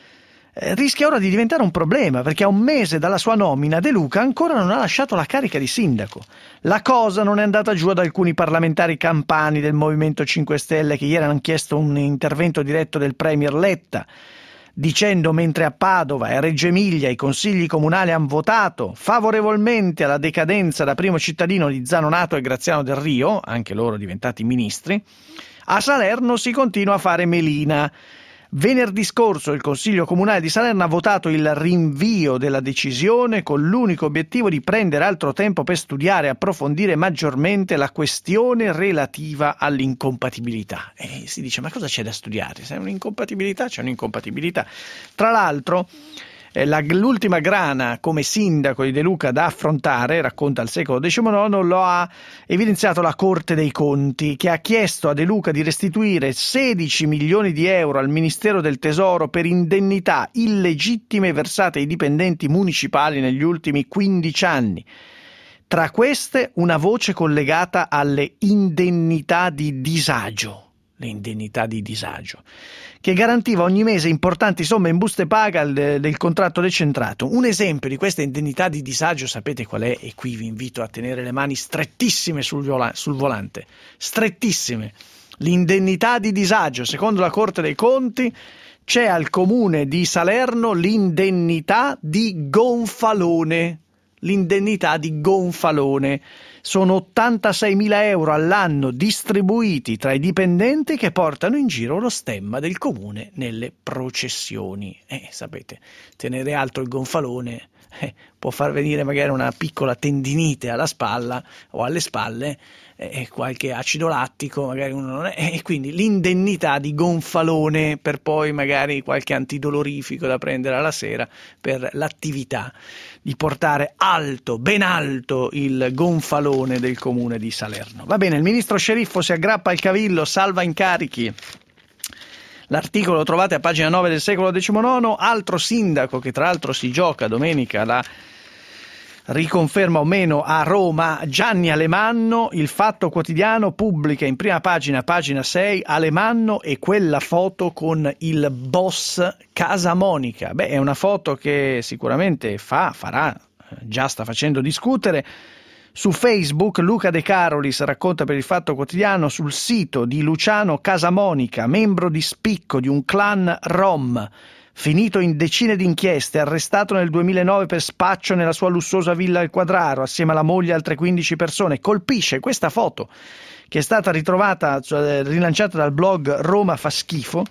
eh, rischia ora di diventare un problema, perché a un mese dalla sua nomina De Luca ancora non ha lasciato la carica di sindaco. La cosa non è andata giù ad alcuni parlamentari campani del Movimento cinque Stelle, che ieri hanno chiesto un intervento diretto del premier Letta, dicendo: mentre a Padova e a Reggio Emilia i consigli comunali hanno votato favorevolmente alla decadenza da primo cittadino di Zanonato e Graziano Del Rio, anche loro diventati ministri, a Salerno si continua a fare melina. Venerdì scorso il Consiglio Comunale di Salerno ha votato il rinvio della decisione con l'unico obiettivo di prendere altro tempo per studiare e approfondire maggiormente la questione relativa all'incompatibilità. E si dice: ma cosa c'è da studiare? Se è un'incompatibilità, c'è un'incompatibilità. Tra l'altro, eh, la, l'ultima grana come sindaco di De Luca da affrontare, racconta il secolo diciannove, lo ha evidenziato la Corte dei Conti, che ha chiesto a De Luca di restituire sedici milioni di euro al Ministero del Tesoro per indennità illegittime versate ai dipendenti municipali negli ultimi quindici anni. Tra queste una voce collegata alle indennità di disagio. Le indennità di disagio, che garantiva ogni mese importanti somme in buste paga del, del contratto decentrato. Un esempio di queste indennità di disagio sapete qual è? E qui vi invito a tenere le mani strettissime sul, viola, sul volante, strettissime. L'indennità di disagio, secondo la Corte dei Conti, c'è al comune di Salerno l'indennità di gonfalone. L'indennità di gonfalone. Sono ottantaseimila euro all'anno distribuiti tra i dipendenti che portano in giro lo stemma del comune nelle processioni. Eh, sapete, tenere alto il gonfalone eh, può far venire magari una piccola tendinite alla spalla o alle spalle, e qualche acido lattico, magari uno non è, e quindi l'indennità di gonfalone per poi magari qualche antidolorifico da prendere alla sera per l'attività di portare alto, ben alto il gonfalone del comune di Salerno. Va bene, il ministro sceriffo si aggrappa al cavillo, salva incarichi. L'articolo lo trovate a pagina nove del secolo diciannove. Altro sindaco che tra l'altro si gioca domenica la riconferma o meno a Roma, Gianni Alemanno. Il Fatto Quotidiano pubblica in prima pagina, pagina sei, Alemanno e quella foto con il boss Casamonica. Beh, è una foto che sicuramente fa, farà, già sta facendo discutere. Su Facebook Luca De Carolis racconta per il Fatto Quotidiano: sul sito di Luciano Casamonica, membro di spicco di un clan rom, finito in decine di inchieste, arrestato nel duemilanove per spaccio nella sua lussuosa villa al Quadraro, assieme alla moglie e altre quindici persone. Colpisce questa foto, che è stata ritrovata, cioè, rilanciata dal blog Roma fa schifo,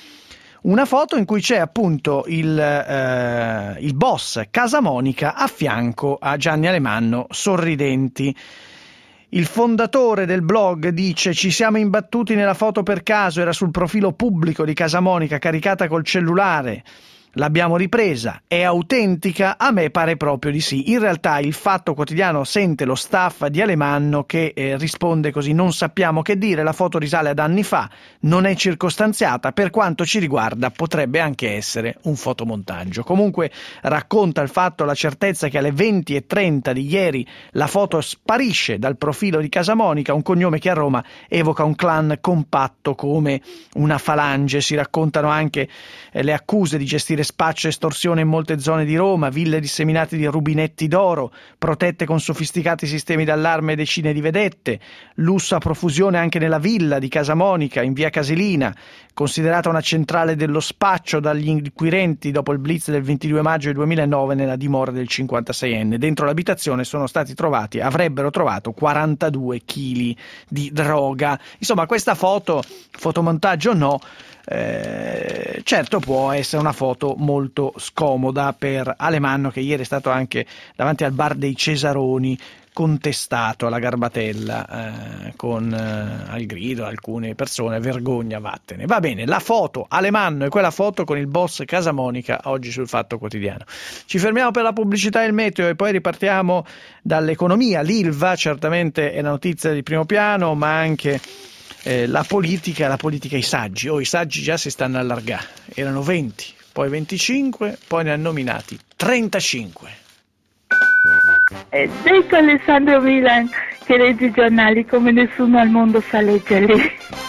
una foto in cui c'è appunto il, eh, il boss Casamonica a fianco a Gianni Alemanno, sorridenti. Il fondatore del blog dice: ci siamo imbattuti nella foto per caso, era sul profilo pubblico di Casamonica caricata col cellulare, l'abbiamo ripresa, è autentica? A me pare proprio di sì. In realtà il Fatto Quotidiano sente lo staff di Alemanno che eh, risponde così: non sappiamo che dire, la foto risale ad anni fa, non è circostanziata, per quanto ci riguarda potrebbe anche essere un fotomontaggio. Comunque racconta il Fatto la certezza che alle venti e trenta di ieri la foto sparisce dal profilo di Casamonica, un cognome che a Roma evoca un clan compatto come una falange. Si raccontano anche eh, le accuse di gestire spaccio e estorsione in molte zone di Roma, ville disseminate di rubinetti d'oro, protette con sofisticati sistemi d'allarme e decine di vedette, lusso a profusione anche nella villa di Casamonica in via Casilina, considerata una centrale dello spaccio dagli inquirenti dopo il blitz del ventidue maggio del duemilanove nella dimora del cinquantaseienne. Dentro l'abitazione sono stati trovati, avrebbero trovato quarantadue chili di droga. Insomma, questa foto, fotomontaggio no, Eh, certo può essere una foto molto scomoda per Alemanno, che ieri è stato anche davanti al bar dei Cesaroni contestato alla garbatella eh, con eh, al grido alcune persone: vergogna, vattene. Va bene, la foto Alemanno è quella foto con il boss Casamonica oggi sul Fatto Quotidiano. Ci fermiamo per la pubblicità e il meteo e poi ripartiamo dall'economia. L'Ilva certamente è la notizia di primo piano, ma anche eh, la politica, la politica i saggi. Oh, i saggi già si stanno allargando, erano venti, poi venticinque, poi ne hanno nominati trentacinque. Ed ecco Alessandro Milan che legge i giornali come nessuno al mondo sa leggerli.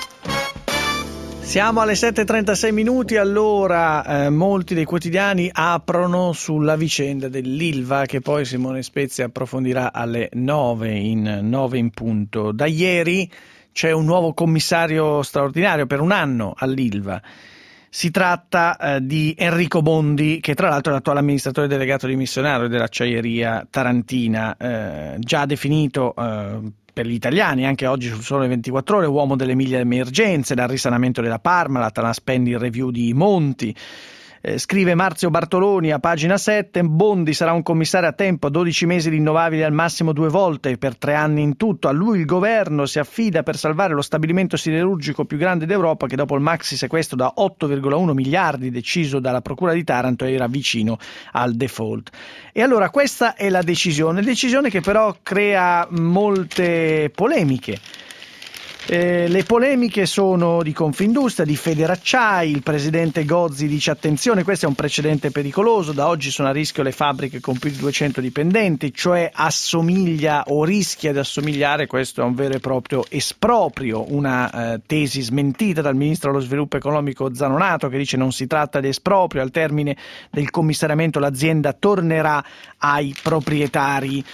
Siamo alle sette e trentasei minuti, allora eh, molti dei quotidiani aprono sulla vicenda dell'Ilva che poi Simone Spezia approfondirà alle nove in, nove in punto. Da ieri c'è un nuovo commissario straordinario per un anno all'Ilva. Si tratta eh, di Enrico Bondi, che tra l'altro è l'attuale amministratore delegato dimissionario dell'acciaieria tarantina, eh, già definito eh, per gli italiani, anche oggi sul Sole ventiquattro Ore, uomo delle mille emergenze, dal risanamento della Parmalat alla spending review di Monti. Eh, scrive Marzio Bartoloni a pagina sette: Bondi sarà un commissario a tempo, dodici mesi rinnovabili al massimo due volte per tre anni in tutto. A lui il governo si affida per salvare lo stabilimento siderurgico più grande d'Europa che dopo il maxi sequestro da otto virgola uno miliardi deciso dalla procura di Taranto era vicino al default. E allora questa è la decisione, decisione che però crea molte polemiche. Eh, le polemiche sono di Confindustria, di Federacciai. Il presidente Gozzi dice: attenzione, questo è un precedente pericoloso, da oggi sono a rischio le fabbriche con più di duecento dipendenti, cioè assomiglia o rischia di assomigliare, questo è un vero e proprio esproprio, una eh, tesi smentita dal ministro dello sviluppo economico Zanonato, che dice non si tratta di esproprio, al termine del commissariamento l'azienda tornerà ai proprietari.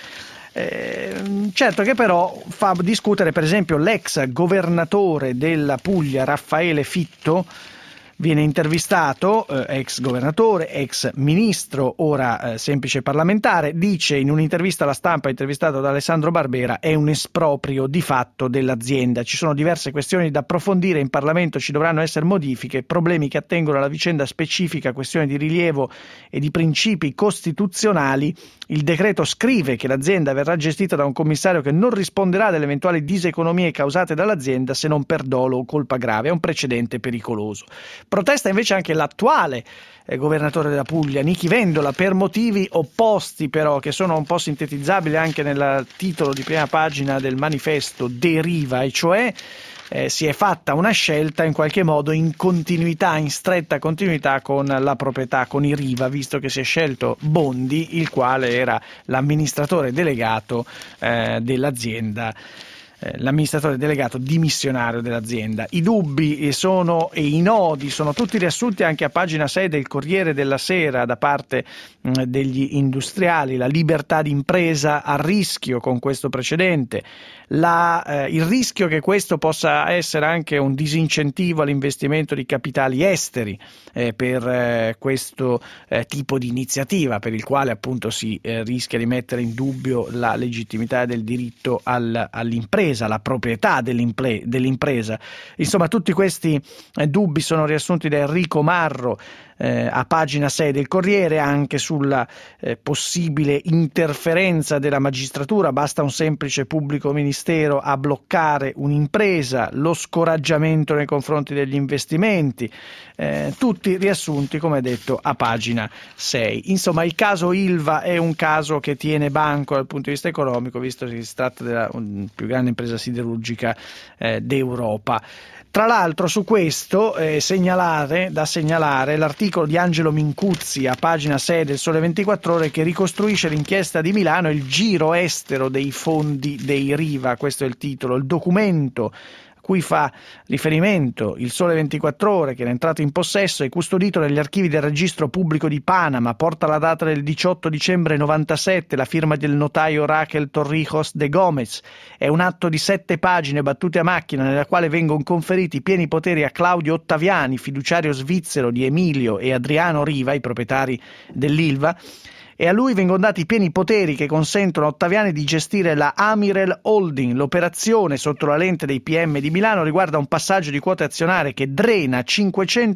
Eh, certo che però fa discutere per esempio l'ex governatore della Puglia Raffaele Fitto. Viene intervistato, eh, ex governatore, ex ministro, ora eh, semplice parlamentare, dice in un'intervista alla Stampa, intervistato da Alessandro Barbera: è un esproprio di fatto dell'azienda, ci sono diverse questioni da approfondire, in Parlamento ci dovranno essere modifiche, problemi che attengono alla vicenda specifica, questioni di rilievo e di principi costituzionali. Il decreto scrive che l'azienda verrà gestita da un commissario che non risponderà delle eventuali diseconomie causate dall'azienda se non per dolo o colpa grave, è un precedente pericoloso. Protesta invece anche l'attuale eh, governatore della Puglia, Nichi Vendola, per motivi opposti però, che sono un po' sintetizzabili anche nel titolo di prima pagina del manifesto Deriva, e cioè eh, si è fatta una scelta in qualche modo in continuità, in stretta continuità con la proprietà, con i Riva, visto che si è scelto Bondi, il quale era l'amministratore delegato eh, dell'azienda. L'amministratore delegato dimissionario dell'azienda. I dubbi sono e i nodi sono tutti riassunti anche a pagina sei del Corriere della Sera da parte mh, degli industriali. La libertà d'impresa a rischio con questo precedente, la, eh, il rischio che questo possa essere anche un disincentivo all'investimento di capitali esteri eh, per eh, questo eh, tipo di iniziativa, per il quale appunto si eh, rischia di mettere in dubbio la legittimità del diritto al, all'impresa, la proprietà dell'impresa. Insomma, tutti questi eh, dubbi sono riassunti da Enrico Marro eh, a pagina sei del Corriere, anche sulla eh, possibile interferenza della magistratura, basta un semplice pubblico ministero a bloccare un'impresa, lo scoraggiamento nei confronti degli investimenti, eh, tutti riassunti, come detto, a pagina sei. Insomma, il caso Ilva è un caso che tiene banco dal punto di vista economico, visto che si tratta della un, più grande impresa siderurgica eh, d'Europa. Tra l'altro su questo eh, segnalare, da segnalare l'articolo di Angelo Mincuzzi a pagina sei del Sole ventiquattro Ore, che ricostruisce l'inchiesta di Milano, il giro estero dei fondi dei Riva, questo è il titolo. Il documento cui fa riferimento il Sole ventiquattro Ore, che era entrato in possesso e custodito negli archivi del registro pubblico di Panama, porta la data del diciotto dicembre novantasette, la firma del notaio Raquel Torrijos de Gomez. È un atto di sette pagine battute a macchina, nella quale vengono conferiti pieni poteri a Claudio Ottaviani, fiduciario svizzero di Emilio e Adriano Riva, i proprietari dell'Ilva, e a lui vengono dati i pieni poteri che consentono a Ottaviani di gestire la Amirel Holding. L'operazione sotto la lente dei P M di Milano riguarda un passaggio di quote azionarie che drena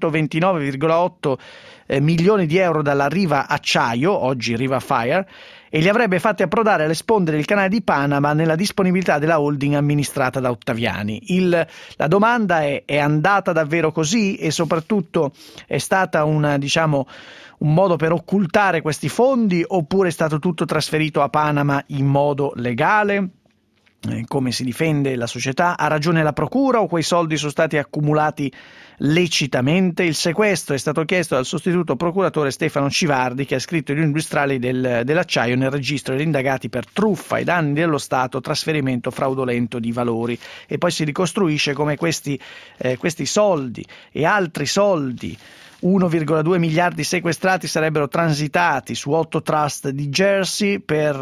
cinquecentoventinove virgola otto eh, milioni di euro dalla Riva Acciaio, oggi Riva Fire, e li avrebbe fatti approdare alle sponde del canale di Panama nella disponibilità della holding amministrata da Ottaviani. Il, la domanda è: è andata davvero così, e soprattutto è stata una, diciamo, un modo per occultare questi fondi, oppure è stato tutto trasferito a Panama in modo legale? Come si difende la società? Ha ragione la procura o quei soldi sono stati accumulati lecitamente? Il sequestro è stato chiesto dal sostituto procuratore Stefano Civardi, che ha scritto gli industriali del, dell'acciaio nel registro degli indagati per truffa ai danni dello Stato, trasferimento fraudolento di valori, e poi si ricostruisce come questi, eh, questi soldi e altri soldi, uno virgola due miliardi sequestrati, sarebbero transitati su otto trust di Jersey per,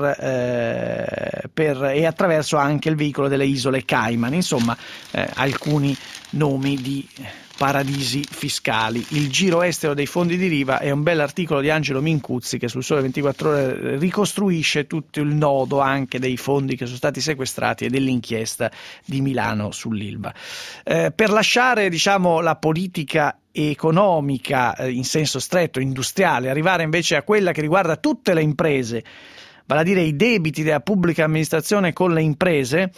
eh, per, e attraverso anche il veicolo delle isole Cayman, insomma eh, alcuni nomi di paradisi fiscali. Il giro estero dei fondi di Riva è un bel articolo di Angelo Mincuzzi che sul Sole ventiquattro Ore ricostruisce tutto il nodo anche dei fondi che sono stati sequestrati e dell'inchiesta di Milano sull'Ilva. Eh, per lasciare, diciamo, la politica economica eh, in senso stretto, industriale, arrivare invece a quella che riguarda tutte le imprese, vale a dire i debiti della pubblica amministrazione con le imprese.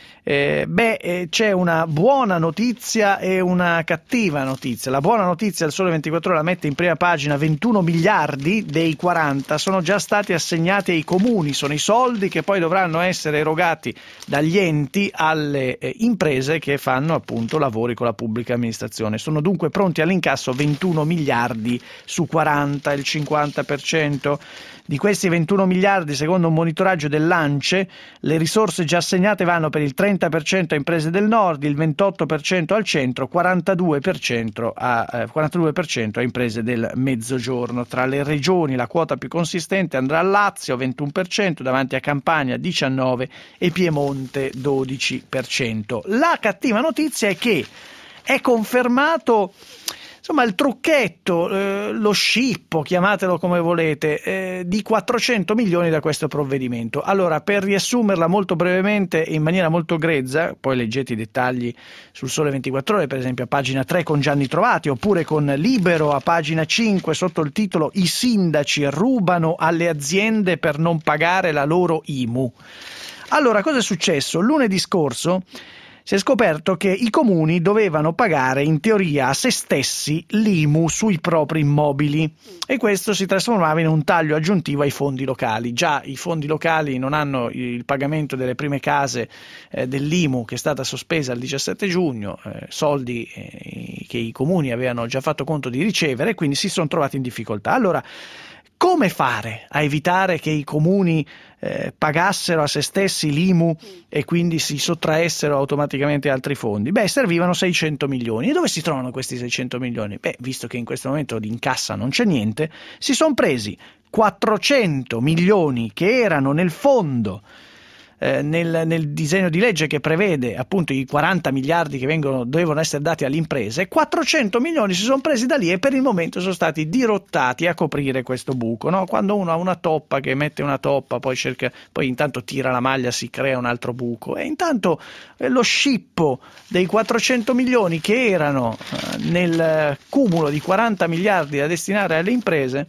Eh, beh, eh, c'è una buona notizia e una cattiva notizia. La buona notizia, il Sole ventiquattro Ore la mette in prima pagina: ventuno miliardi dei quaranta sono già stati assegnati ai comuni, sono i soldi che poi dovranno essere erogati dagli enti alle eh, imprese che fanno appunto lavori con la pubblica amministrazione. Sono dunque pronti all'incasso ventuno miliardi su quaranta, il cinquanta per cento. Di questi ventuno miliardi, secondo un monitoraggio dell'Ance, le risorse già assegnate vanno per il trenta per cento a imprese del nord, il ventotto per cento al centro, quarantadue per cento a, eh, quarantadue per cento a imprese del mezzogiorno. Tra le regioni la quota più consistente andrà a Lazio, ventuno per cento, davanti a Campania diciannove per cento e Piemonte dodici per cento. La cattiva notizia è che è confermato, insomma, il trucchetto, eh, lo scippo, chiamatelo come volete, eh, di quattrocento milioni da questo provvedimento. Allora, per riassumerla molto brevemente e in maniera molto grezza, poi leggete i dettagli sul Sole ventiquattro Ore, per esempio a pagina tre con Gianni Trovati, oppure con Libero a pagina cinque sotto il titolo "I sindaci rubano alle aziende per non pagare la loro I M U". Allora, cosa è successo? Lunedì scorso si è scoperto che i comuni dovevano pagare in teoria a se stessi l'I M U sui propri immobili, e questo si trasformava in un taglio aggiuntivo ai fondi locali. Già i fondi locali non hanno il pagamento delle prime case eh, dell'I M U, che è stata sospesa il diciassette giugno, eh, soldi eh, che i comuni avevano già fatto conto di ricevere, quindi si sono trovati in difficoltà. Allora, come fare a evitare che i comuni eh, pagassero a se stessi l'I M U e quindi si sottraessero automaticamente altri fondi? Beh, servivano seicento milioni. E dove si trovano questi seicento milioni? Beh, visto che in questo momento di incassa non c'è niente, si sono presi quattrocento milioni che erano nel fondo, eh, nel, nel disegno di legge che prevede appunto i quaranta miliardi che vengono, devono essere dati alle imprese. Quattrocento milioni si sono presi da lì e per il momento sono stati dirottati a coprire questo buco, no? Quando uno ha una toppa, che mette una toppa, poi cerca, poi intanto tira la maglia, si crea un altro buco, e intanto eh, lo scippo dei quattrocento milioni che erano eh, nel cumulo di quaranta miliardi da destinare alle imprese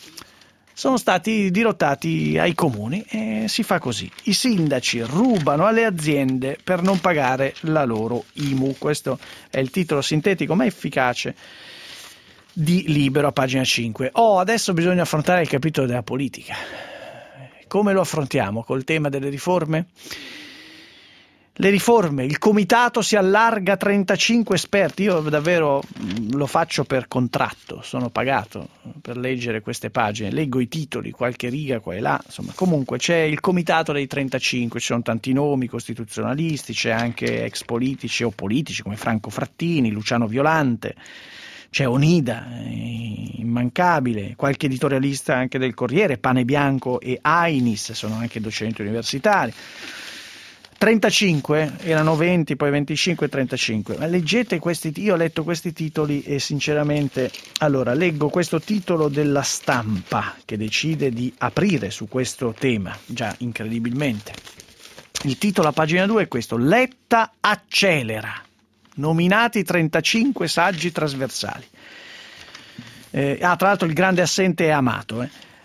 sono stati dirottati ai comuni, e si fa così. I sindaci rubano alle aziende per non pagare la loro I M U. Questo è il titolo sintetico ma efficace di Libero a pagina cinque. Oh, adesso bisogna affrontare il capitolo della politica. Come lo affrontiamo? Col tema delle riforme? Le riforme, il comitato si allarga a trentacinque esperti. Io davvero lo faccio per contratto, sono pagato per leggere queste pagine, leggo i titoli, qualche riga qua e là, insomma. Comunque c'è il comitato dei trentacinque, ci sono tanti nomi costituzionalisti, c'è anche ex politici o politici come Franco Frattini, Luciano Violante, c'è Onida, immancabile, qualche editorialista anche del Corriere, Pane Bianco e Ainis, sono anche docenti universitari. trentacinque, erano venti, poi venticinque e trentacinque. Ma leggete questi, io ho letto questi titoli e sinceramente, allora, leggo questo titolo della Stampa che decide di aprire su questo tema, già incredibilmente. Il titolo a pagina due è questo: Letta accelera, nominati trentacinque saggi trasversali. Eh, ah, tra l'altro il grande assente è Amato, eh.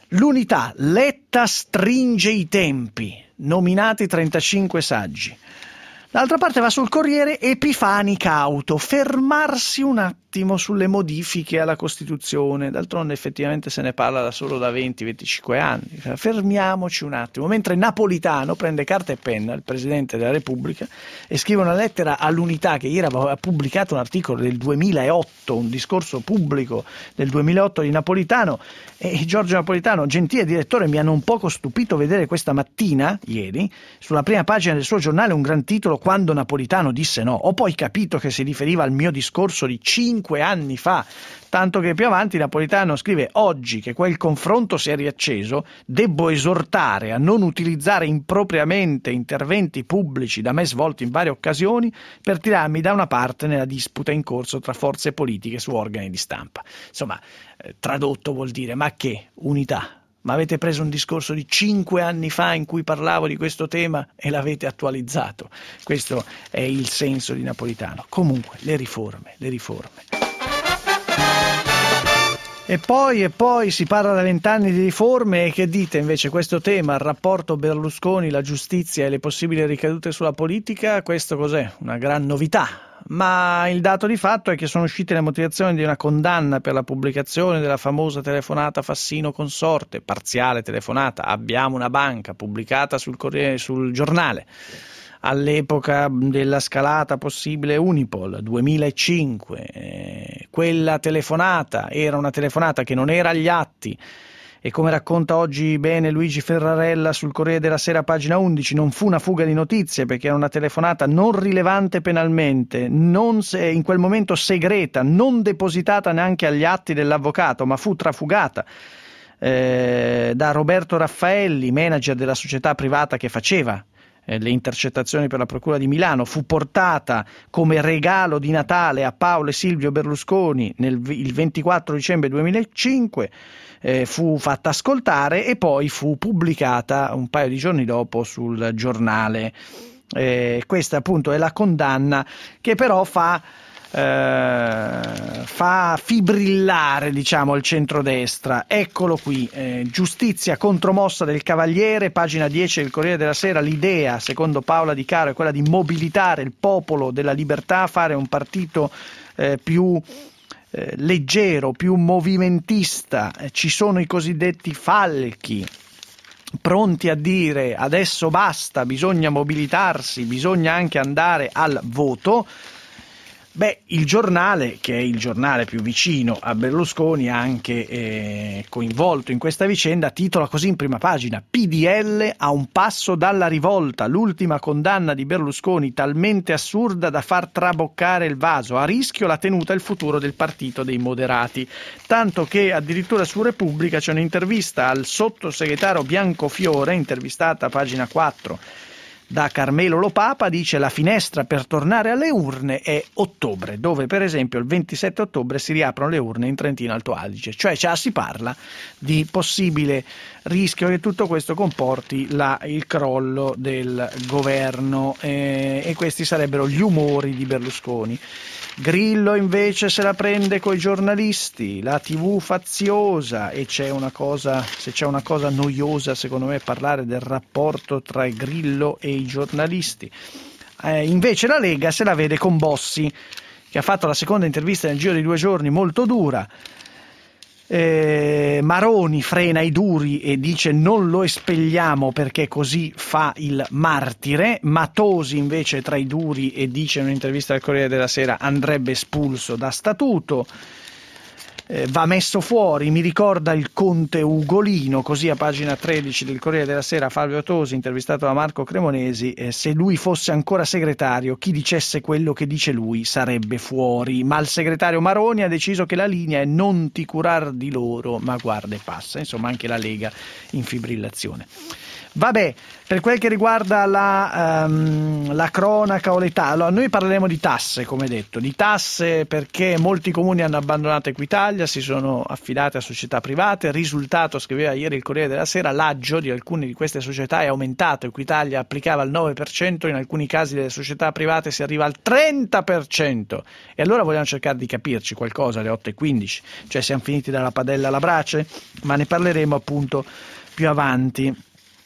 L'Unità, Letta stringe i tempi, nominati trentacinque saggi. L'altra parte va sul Corriere, Epifani cauto, fermarsi un attimo sulle modifiche alla Costituzione, d'altronde effettivamente se ne parla da solo da venti venticinque anni, fermiamoci un attimo, mentre Napolitano prende carta e penna, il Presidente della Repubblica, e scrive una lettera all'Unità, che ieri aveva pubblicato un articolo del duemilaotto, un discorso pubblico del duemilaotto di Napolitano, e Giorgio Napolitano, gentile direttore, mi hanno un poco stupito vedere questa mattina, ieri, sulla prima pagina del suo giornale un gran titolo, quando Napolitano disse no. Ho poi capito che si riferiva al mio discorso di cinque anni fa, tanto che più avanti Napolitano scrive: oggi che quel confronto si è riacceso, debbo esortare a non utilizzare impropriamente interventi pubblici da me svolti in varie occasioni per tirarmi da una parte nella disputa in corso tra forze politiche su organi di stampa. Insomma, eh, tradotto vuol dire: ma che unità? Ma avete preso un discorso di cinque anni fa in cui parlavo di questo tema e l'avete attualizzato. Questo è il senso di Napolitano. Comunque, le riforme, le riforme. E poi, e poi si parla da vent'anni di riforme, e che dite invece questo tema, il rapporto Berlusconi, la giustizia e le possibili ricadute sulla politica? Questo cos'è? Una gran novità. Ma il dato di fatto è che sono uscite le motivazioni di una condanna per la pubblicazione della famosa telefonata Fassino consorte, parziale telefonata, abbiamo una banca, pubblicata sul, Corriere, sul giornale, all'epoca della scalata possibile Unipol, duemilacinque. Eh, quella telefonata era una telefonata che non era agli atti, e come racconta oggi bene Luigi Ferrarella sul Corriere della Sera, pagina undici, non fu una fuga di notizie, perché era una telefonata non rilevante penalmente, non se, in quel momento segreta, non depositata neanche agli atti dell'avvocato, ma fu trafugata eh, da Roberto Raffaelli, manager della società privata che faceva eh, le intercettazioni per la Procura di Milano. Fu portata come regalo di Natale a Paolo e Silvio Berlusconi nel, il ventiquattro dicembre duemilacinque. Eh, fu fatta ascoltare e poi fu pubblicata un paio di giorni dopo sul giornale. Eh, questa appunto è la condanna, che però fa eh, fa fibrillare, diciamo, il centrodestra. Eccolo qui, eh, giustizia contromossa del Cavaliere, pagina dieci del Corriere della Sera. L'idea, secondo Paola Di Caro, è quella di mobilitare il popolo della libertà, fare un partito eh, più Eh, leggero, più movimentista. Eh, ci sono i cosiddetti falchi, pronti a dire adesso basta, bisogna mobilitarsi, bisogna anche andare al voto. Beh, il giornale, che è il giornale più vicino a Berlusconi, anche eh, coinvolto in questa vicenda, titola così in prima pagina: P D L a un passo dalla rivolta, l'ultima condanna di Berlusconi talmente assurda da far traboccare il vaso, a rischio la tenuta e il futuro del partito dei moderati. Tanto che addirittura su Repubblica c'è un'intervista al sottosegretario Biancofiore, intervistata a pagina quattro da Carmelo Lopapa, dice: la finestra per tornare alle urne è ottobre, dove per esempio il ventisette ottobre si riaprono le urne in Trentino Alto Adige. Cioè già si parla di possibile rischio che tutto questo comporti la, il crollo del governo, eh, e questi sarebbero gli umori di Berlusconi. Grillo invece se la prende coi giornalisti, la tivù faziosa, e c'è una cosa, se c'è una cosa noiosa secondo me è parlare del rapporto tra Grillo e i giornalisti. Eh, invece la Lega se la vede con Bossi, che ha fatto la seconda intervista nel giro di due giorni molto dura. Eh, Maroni frena i duri e dice non lo espelliamo perché così fa il martire. Matosi invece tra i duri e dice in un'intervista al Corriere della Sera andrebbe espulso da statuto. Eh, va messo fuori, mi ricorda il conte Ugolino, così a pagina tredici del Corriere della Sera Fabio Tosi, intervistato da Marco Cremonesi, eh, se lui fosse ancora segretario, chi dicesse quello che dice lui sarebbe fuori, ma il segretario Maroni ha deciso che la linea è non ti curar di loro, ma guarda e passa. Insomma, anche la Lega in fibrillazione. Vabbè, per quel che riguarda la, um, la cronaca o l'età, allora noi parleremo di tasse, come detto, di tasse perché molti comuni hanno abbandonato Equitalia, si sono affidati a società private. Il risultato, scriveva ieri il Corriere della Sera, l'aggio di alcune di queste società è aumentato. Equitalia applicava il nove per cento, in alcuni casi delle società private si arriva al trenta per cento. E allora vogliamo cercare di capirci qualcosa alle otto e quindici, cioè siamo finiti dalla padella alla brace, ma ne parleremo appunto più avanti.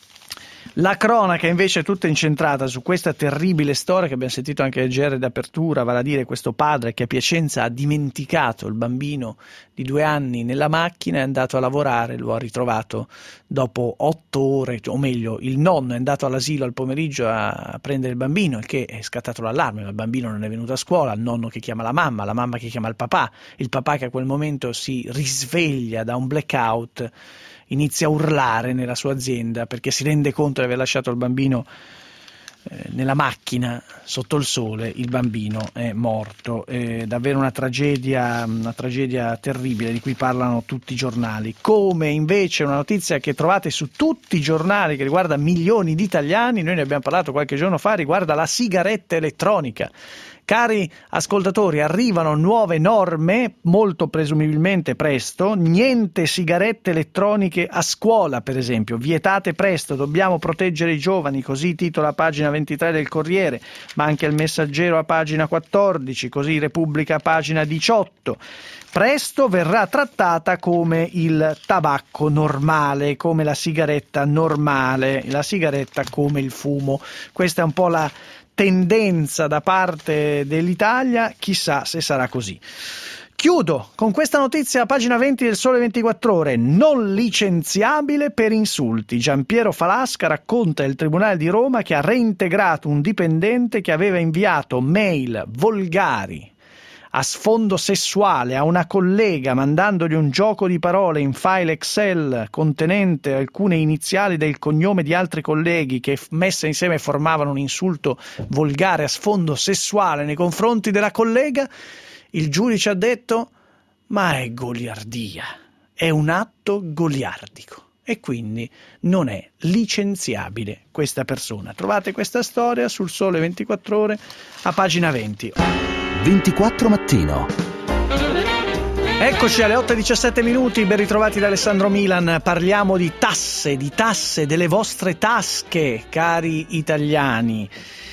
La cronaca invece è tutta incentrata su questa terribile storia che abbiamo sentito anche leggere d'apertura, vale a dire questo padre che a Piacenza ha dimenticato il bambino di due anni nella macchina, è andato a lavorare, lo ha ritrovato dopo otto ore, o meglio il nonno è andato all'asilo al pomeriggio a prendere il bambino, il che è scattato l'allarme, il bambino non è venuto a scuola, il nonno che chiama la mamma, la mamma che chiama il papà, il papà che a quel momento si risveglia da un blackout, inizia a urlare nella sua azienda perché si rende conto di aver lasciato il bambino eh, nella macchina sotto il sole. Il bambino è morto. È davvero una tragedia, una tragedia terribile di cui parlano tutti i giornali. Come invece una notizia che trovate su tutti i giornali che riguarda milioni di italiani, noi ne abbiamo parlato qualche giorno fa, riguarda la sigaretta elettronica. Cari ascoltatori, arrivano nuove norme, molto presumibilmente presto, niente sigarette elettroniche a scuola per esempio, vietate presto, dobbiamo proteggere i giovani, così titola a pagina ventitré del Corriere, ma anche il Messaggero a pagina quattordici, così Repubblica a pagina diciotto. Presto verrà trattata come il tabacco normale, come la sigaretta normale, la sigaretta come il fumo. Questa è un po' la tendenza da parte dell'Italia, chissà se sarà così. Chiudo con questa notizia a pagina venti del Sole ventiquattro Ore, non licenziabile per insulti. Giampiero Falasca racconta il Tribunale di Roma che ha reintegrato un dipendente che aveva inviato mail volgari a sfondo sessuale a una collega mandandogli un gioco di parole in file Excel contenente alcune iniziali del cognome di altri colleghi che messe insieme formavano un insulto volgare a sfondo sessuale nei confronti della collega. Il giudice ha detto: ma è goliardia, è un atto goliardico e quindi non è licenziabile questa persona. Trovate questa storia sul Sole ventiquattro Ore a pagina venti. ventiquattro mattino. Eccoci alle otto e diciassette minuti, ben ritrovati da Alessandro Milan. Parliamo di tasse, di tasse delle vostre tasche, cari italiani.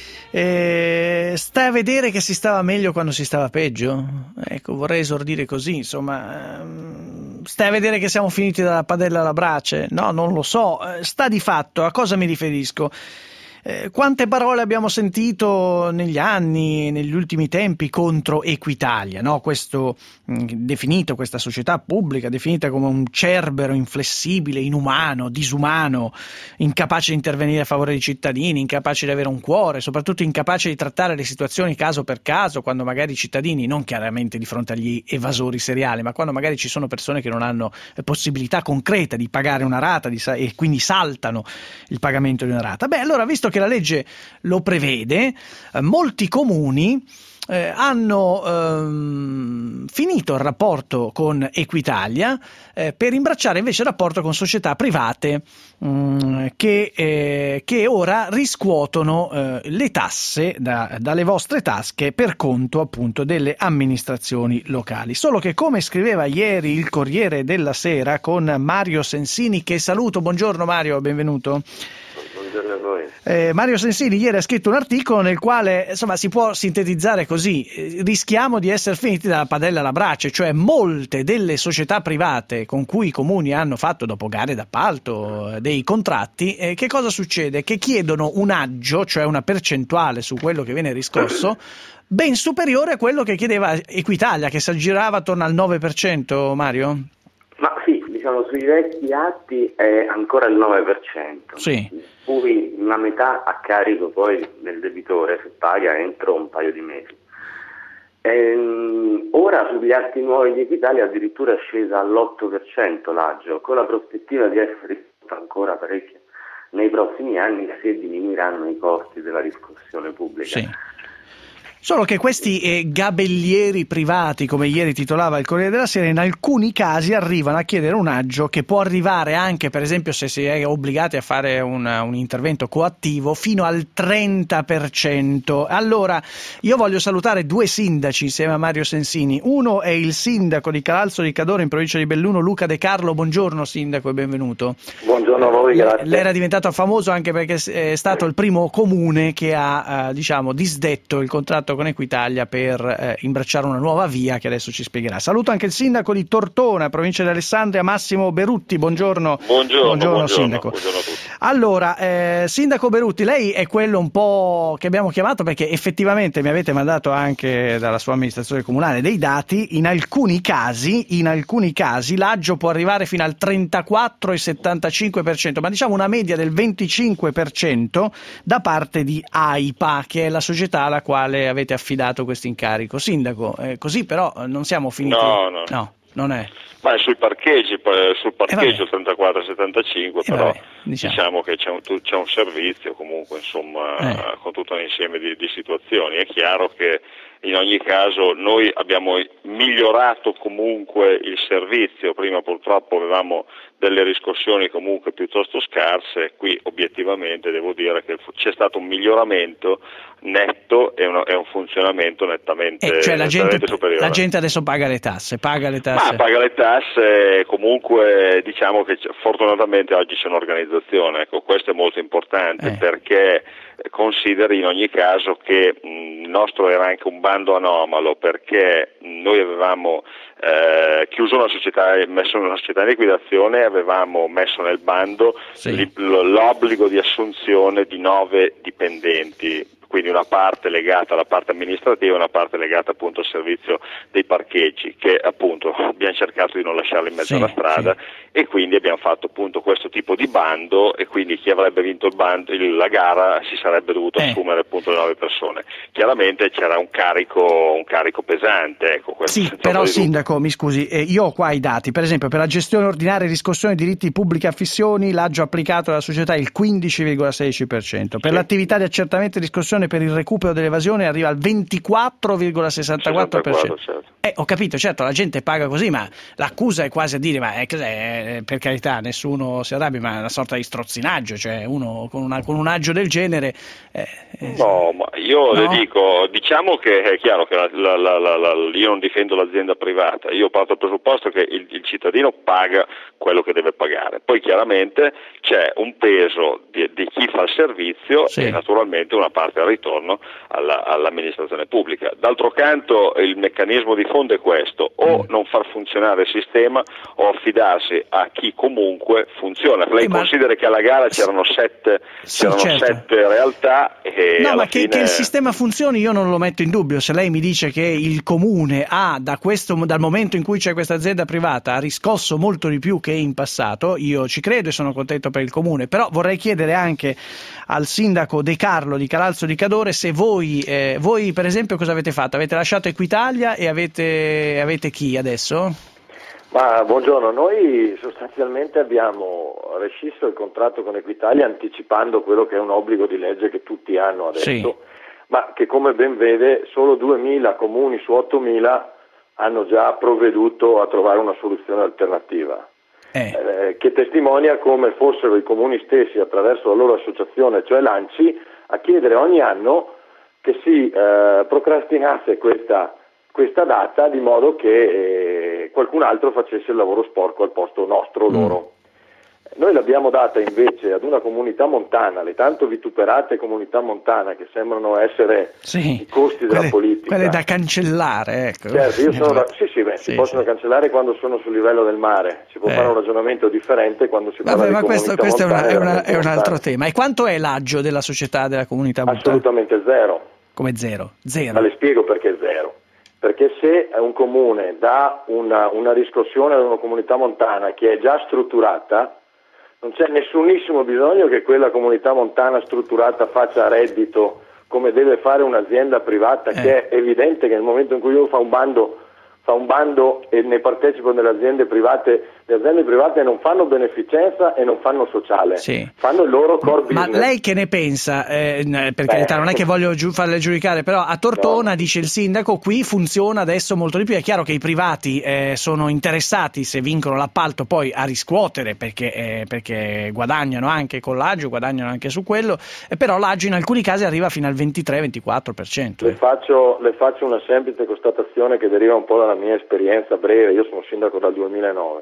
Eh, stai a vedere che si stava meglio quando si stava peggio? Ecco, vorrei esordire così, insomma. Stai a vedere che siamo finiti dalla padella alla brace? No, non lo so. Sta di fatto, a cosa mi riferisco? Eh, quante parole abbiamo sentito negli anni, negli ultimi tempi contro Equitalia, no? Questo mh, definito, questa società pubblica definita come un cerbero inflessibile, inumano, disumano, incapace di intervenire a favore dei cittadini, incapace di avere un cuore, soprattutto incapace di trattare le situazioni caso per caso, quando magari i cittadini, non chiaramente di fronte agli evasori seriali, ma quando magari ci sono persone che non hanno possibilità concreta di pagare una rata di, e quindi saltano il pagamento di una rata. Beh, allora, visto che la legge lo prevede, eh, molti comuni eh, hanno ehm, finito il rapporto con Equitalia eh, per imbracciare invece il rapporto con società private mh, che, eh, che ora riscuotono eh, le tasse da, dalle vostre tasche per conto appunto delle amministrazioni locali. Solo che, come scriveva ieri il Corriere della Sera con Mario Sensini, che saluto, buongiorno Mario, benvenuto. Buongiorno a voi. Eh, Mario Sensini ieri ha scritto un articolo nel quale insomma si può sintetizzare così: eh, rischiamo di essere finiti dalla padella alla brace, cioè molte delle società private con cui i comuni hanno fatto dopo gare d'appalto eh, dei contratti, eh, che cosa succede? Che chiedono un aggio, cioè una percentuale su quello che viene riscosso ben superiore a quello che chiedeva Equitalia, che si aggirava attorno al nove per cento, Mario? Ma sì, diciamo sui vecchi atti è ancora il nove per cento. Sì. Poi la metà a carico poi del debitore se paga entro un paio di mesi. Ehm, ora sugli atti nuovi di Equitalia addirittura è scesa all'otto per cento l'aggio, con la prospettiva di essere ancora parecchio nei prossimi anni se diminuiranno i costi della riscossione pubblica. Sì. Solo che questi eh, gabellieri privati, come ieri titolava il Corriere della Sera, in alcuni casi arrivano a chiedere un aggio che può arrivare anche, per esempio, se si è obbligati a fare un, un intervento coattivo, fino al trenta per cento. Allora, io voglio salutare due sindaci insieme a Mario Sensini. Uno è il sindaco di Calalzo di Cadore, in provincia di Belluno, Luca De Carlo. Buongiorno sindaco e benvenuto. Buongiorno a voi, grazie. Lei era diventato famoso anche perché è stato il primo comune che ha, eh, diciamo, disdetto il contratto con Equitalia per eh, imbracciare una nuova via che adesso ci spiegherà. Saluto anche il sindaco di Tortona, provincia di Alessandria, Massimo Berutti. Buongiorno. Buongiorno, buongiorno, buongiorno sindaco. Buongiorno a tutti. Allora, eh, sindaco Berutti, lei è quello un po' che abbiamo chiamato perché effettivamente mi avete mandato anche dalla sua amministrazione comunale dei dati. In alcuni casi, in alcuni casi l'aggio può arrivare fino al trentaquattro virgola settantacinque per cento, ma diciamo una media del venticinque per cento da parte di AIPA, che è la società alla quale avete affidato questo incarico. Sindaco, eh, così però non siamo finiti. No, no. No, non è. Ma sui parcheggi, sul parcheggio eh trentaquattro virgola settantacinque, eh però vabbè, diciamo. diciamo che c'è un, c'è un servizio comunque, insomma, eh. con tutto un insieme di, di situazioni. È chiaro che in ogni caso noi abbiamo migliorato comunque il servizio. Prima purtroppo avevamo delle riscossioni comunque piuttosto scarse, qui obiettivamente devo dire che c'è stato un miglioramento netto e, uno, e un funzionamento nettamente, eh, cioè la gente, nettamente superiore. La gente adesso paga le tasse, paga le tasse. Ma paga le tasse, comunque diciamo che fortunatamente oggi c'è un'organizzazione, ecco, questo è molto importante eh. perché consideri in ogni caso che mh, il nostro era anche un bando anomalo, perché noi avevamo eh, chiuso una società, messo una società in liquidazione, avevamo messo nel bando sì. li, l'obbligo di assunzione di nove dipendenti, quindi una parte legata alla parte amministrativa e una parte legata appunto al servizio dei parcheggi, che appunto abbiamo cercato di non lasciarlo in mezzo sì, alla strada sì. e quindi abbiamo fatto appunto questo tipo di bando, e quindi chi avrebbe vinto il bando, il, la gara si sarebbe dovuto eh. assumere appunto le nove persone. Chiaramente c'era un carico, un carico pesante, ecco. Sì, però sindaco, mi scusi, eh, io ho qua i dati, per esempio per la gestione ordinaria e riscossione di diritti pubblici e affissioni l'aggio applicato alla società è il quindici virgola sedici per cento, per sì. l'attività di accertamento e riscossione per il recupero dell'evasione arriva al ventiquattro virgola sessantaquattro per cento. Certo. Eh, ho capito, certo, la gente paga così, ma l'accusa è quasi a dire, ma è, è, per carità, nessuno si arrabbia, ma è una sorta di strozzinaggio, cioè uno con, una, con un aggio del genere... Eh, eh, no, ma io no? le dico, diciamo che è chiaro che la, la, la, la, la, io non difendo l'azienda privata, io parto dal presupposto che il, il cittadino paga quello che deve pagare, poi chiaramente c'è un peso di, di chi fa il servizio sì. e naturalmente una parte al ritorno alla, all'amministrazione pubblica. D'altro canto il meccanismo di fondo è questo, o non far funzionare il sistema o affidarsi a chi comunque funziona. Lei eh, ma... considera che alla gara c'erano sette, sì, c'erano certo. sette realtà e no, alla ma che, fine... che il sistema funzioni io non lo metto in dubbio. Se lei mi dice che il comune ha da questo, dal momento in cui c'è questa azienda privata ha riscosso molto di più che in passato, io ci credo e sono contento per il comune, però vorrei chiedere anche al sindaco De Carlo di Calalzo di Cadore se voi, eh, voi per esempio cosa avete fatto? Avete lasciato Equitalia e avete, avete chi adesso? Ma buongiorno, noi sostanzialmente abbiamo rescisso il contratto con Equitalia anticipando quello che è un obbligo di legge che tutti hanno adesso, sì. ma che come ben vede solo duemila comuni su ottomila hanno già provveduto a trovare una soluzione alternativa. Eh. Eh, che testimonia come fossero i comuni stessi attraverso la loro associazione, cioè l'ANCI, a chiedere ogni anno che si eh, procrastinasse questa, questa data di modo che eh, qualcun altro facesse il lavoro sporco al posto nostro, mm. loro. Noi l'abbiamo data invece ad una comunità montana, le tanto vituperate comunità montane che sembrano essere sì, i costi quelle, della politica. Quelle da cancellare, ecco. Certo, io sono da, sì, sì, beh, sì, si possono sì. cancellare quando sono sul livello del mare, si può eh. fare un ragionamento differente quando si parla Vabbè, di ma comunità questo, questo montane. è, una, è, una, è un montane. altro tema. E quanto è l'aggio della società della comunità montana? Assolutamente zero. Come zero? Zero. Ma le spiego perché è zero. Perché se un comune dà una, una riscossione ad una comunità montana che è già strutturata, non c'è nessunissimo bisogno che quella comunità montana strutturata faccia reddito come deve fare un'azienda privata, eh. che è evidente che nel momento in cui io fa un bando, fa un bando e ne partecipo nelle aziende private le aziende private non fanno beneficenza e non fanno sociale, sì. fanno il loro core business. Ma lei che ne pensa? Eh, per carità, non è che voglio giu- farle giudicare, però a Tortona, no. dice il sindaco, qui funziona adesso molto di più. È chiaro che i privati eh, sono interessati, se vincono l'appalto, poi a riscuotere, perché, eh, perché guadagnano anche con l'agio, guadagnano anche su quello, eh, però l'agio in alcuni casi arriva fino al ventitré ventiquattro per cento. Le faccio, le faccio una semplice constatazione che deriva un po' dalla mia esperienza breve. Io sono sindaco dal duemilanove.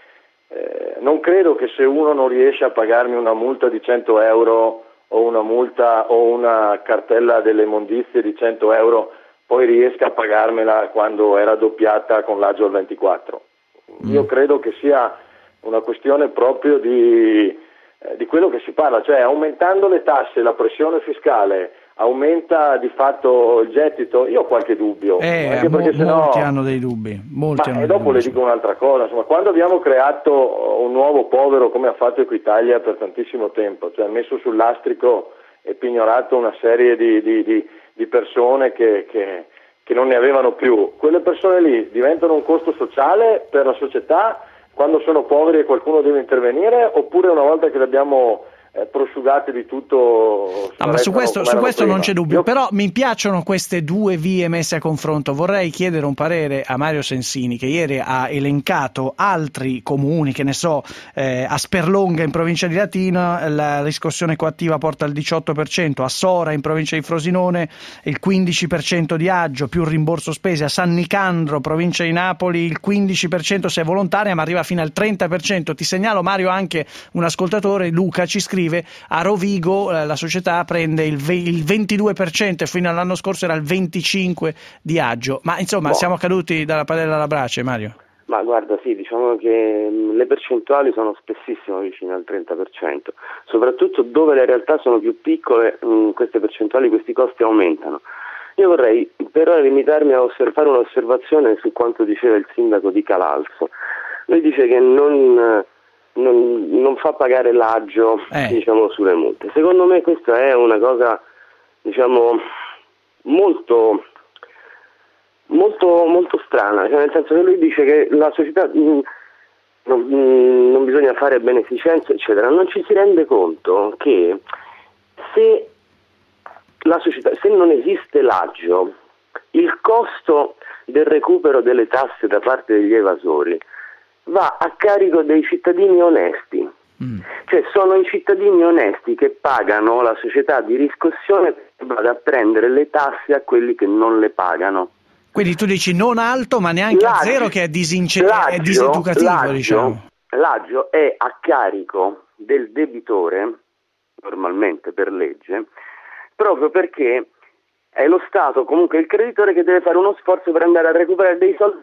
Eh, non credo che se uno non riesce a pagarmi una multa di cento euro o una multa o una cartella delle immondizie di cento euro poi riesca a pagarmela quando era doppiata con l'agio al ventiquattro. Mm. Io credo che sia una questione proprio di, eh, di quello che si parla, cioè aumentando le tasse, la pressione fiscale, aumenta di fatto il gettito. Io ho qualche dubbio, eh, anche mo- perché molti sennò... hanno dei dubbi, molti Ma hanno e dopo dei le dico un'altra cosa, insomma, quando abbiamo creato un nuovo povero come ha fatto Equitalia per tantissimo tempo, cioè messo sul lastrico e pignorato una serie di, di, di, di persone che, che, che non ne avevano più, quelle persone lì diventano un costo sociale per la società quando sono poveri e qualcuno deve intervenire, oppure una volta che le abbiamo Eh, prosciugate di tutto. No, ma su questo, su questo non c'è dubbio. Io... Però mi piacciono queste due vie messe a confronto. Vorrei chiedere un parere a Mario Sensini, che ieri ha elencato altri comuni, che ne so, eh, a Sperlonga in provincia di Latina la riscossione coattiva porta al diciotto per cento, a Sora in provincia di Frosinone il quindici per cento di aggio più rimborso spese, a San Nicandro provincia di Napoli il quindici per cento se è volontaria ma arriva fino al trenta per cento. Ti segnalo, Mario, anche un ascoltatore, Luca, ci scrive: a Rovigo eh, la società prende il, ve- il ventidue per cento e fino all'anno scorso era il venticinque per cento di aggio. Ma insomma, boh. siamo caduti dalla padella alla brace, Mario? Ma guarda, sì, diciamo che mh, le percentuali sono spessissimo vicine al trenta per cento, soprattutto dove le realtà sono più piccole, mh, queste percentuali, questi costi aumentano. Io vorrei però limitarmi a osservare un'osservazione su quanto diceva il sindaco di Calalzo. Lui dice che non... Non, non fa pagare l'aggio eh. diciamo sulle multe. Secondo me questa è una cosa, diciamo, molto molto molto strana, cioè nel senso che lui dice che la società mh, non, mh, non bisogna fare beneficenza eccetera. Non ci si rende conto che se la società, se non esiste l'aggio, il costo del recupero delle tasse da parte degli evasori va a carico dei cittadini onesti, mm. cioè sono i cittadini onesti che pagano la società di riscossione che vada a prendere le tasse a quelli che non le pagano. Quindi tu dici non alto ma neanche l'aggio, a zero, che è, disince- l'aggio, è diseducativo, l'aggio, diciamo. L'aggio è a carico del debitore, normalmente per legge, proprio perché è lo Stato, comunque il creditore, che deve fare uno sforzo per andare a recuperare dei soldi.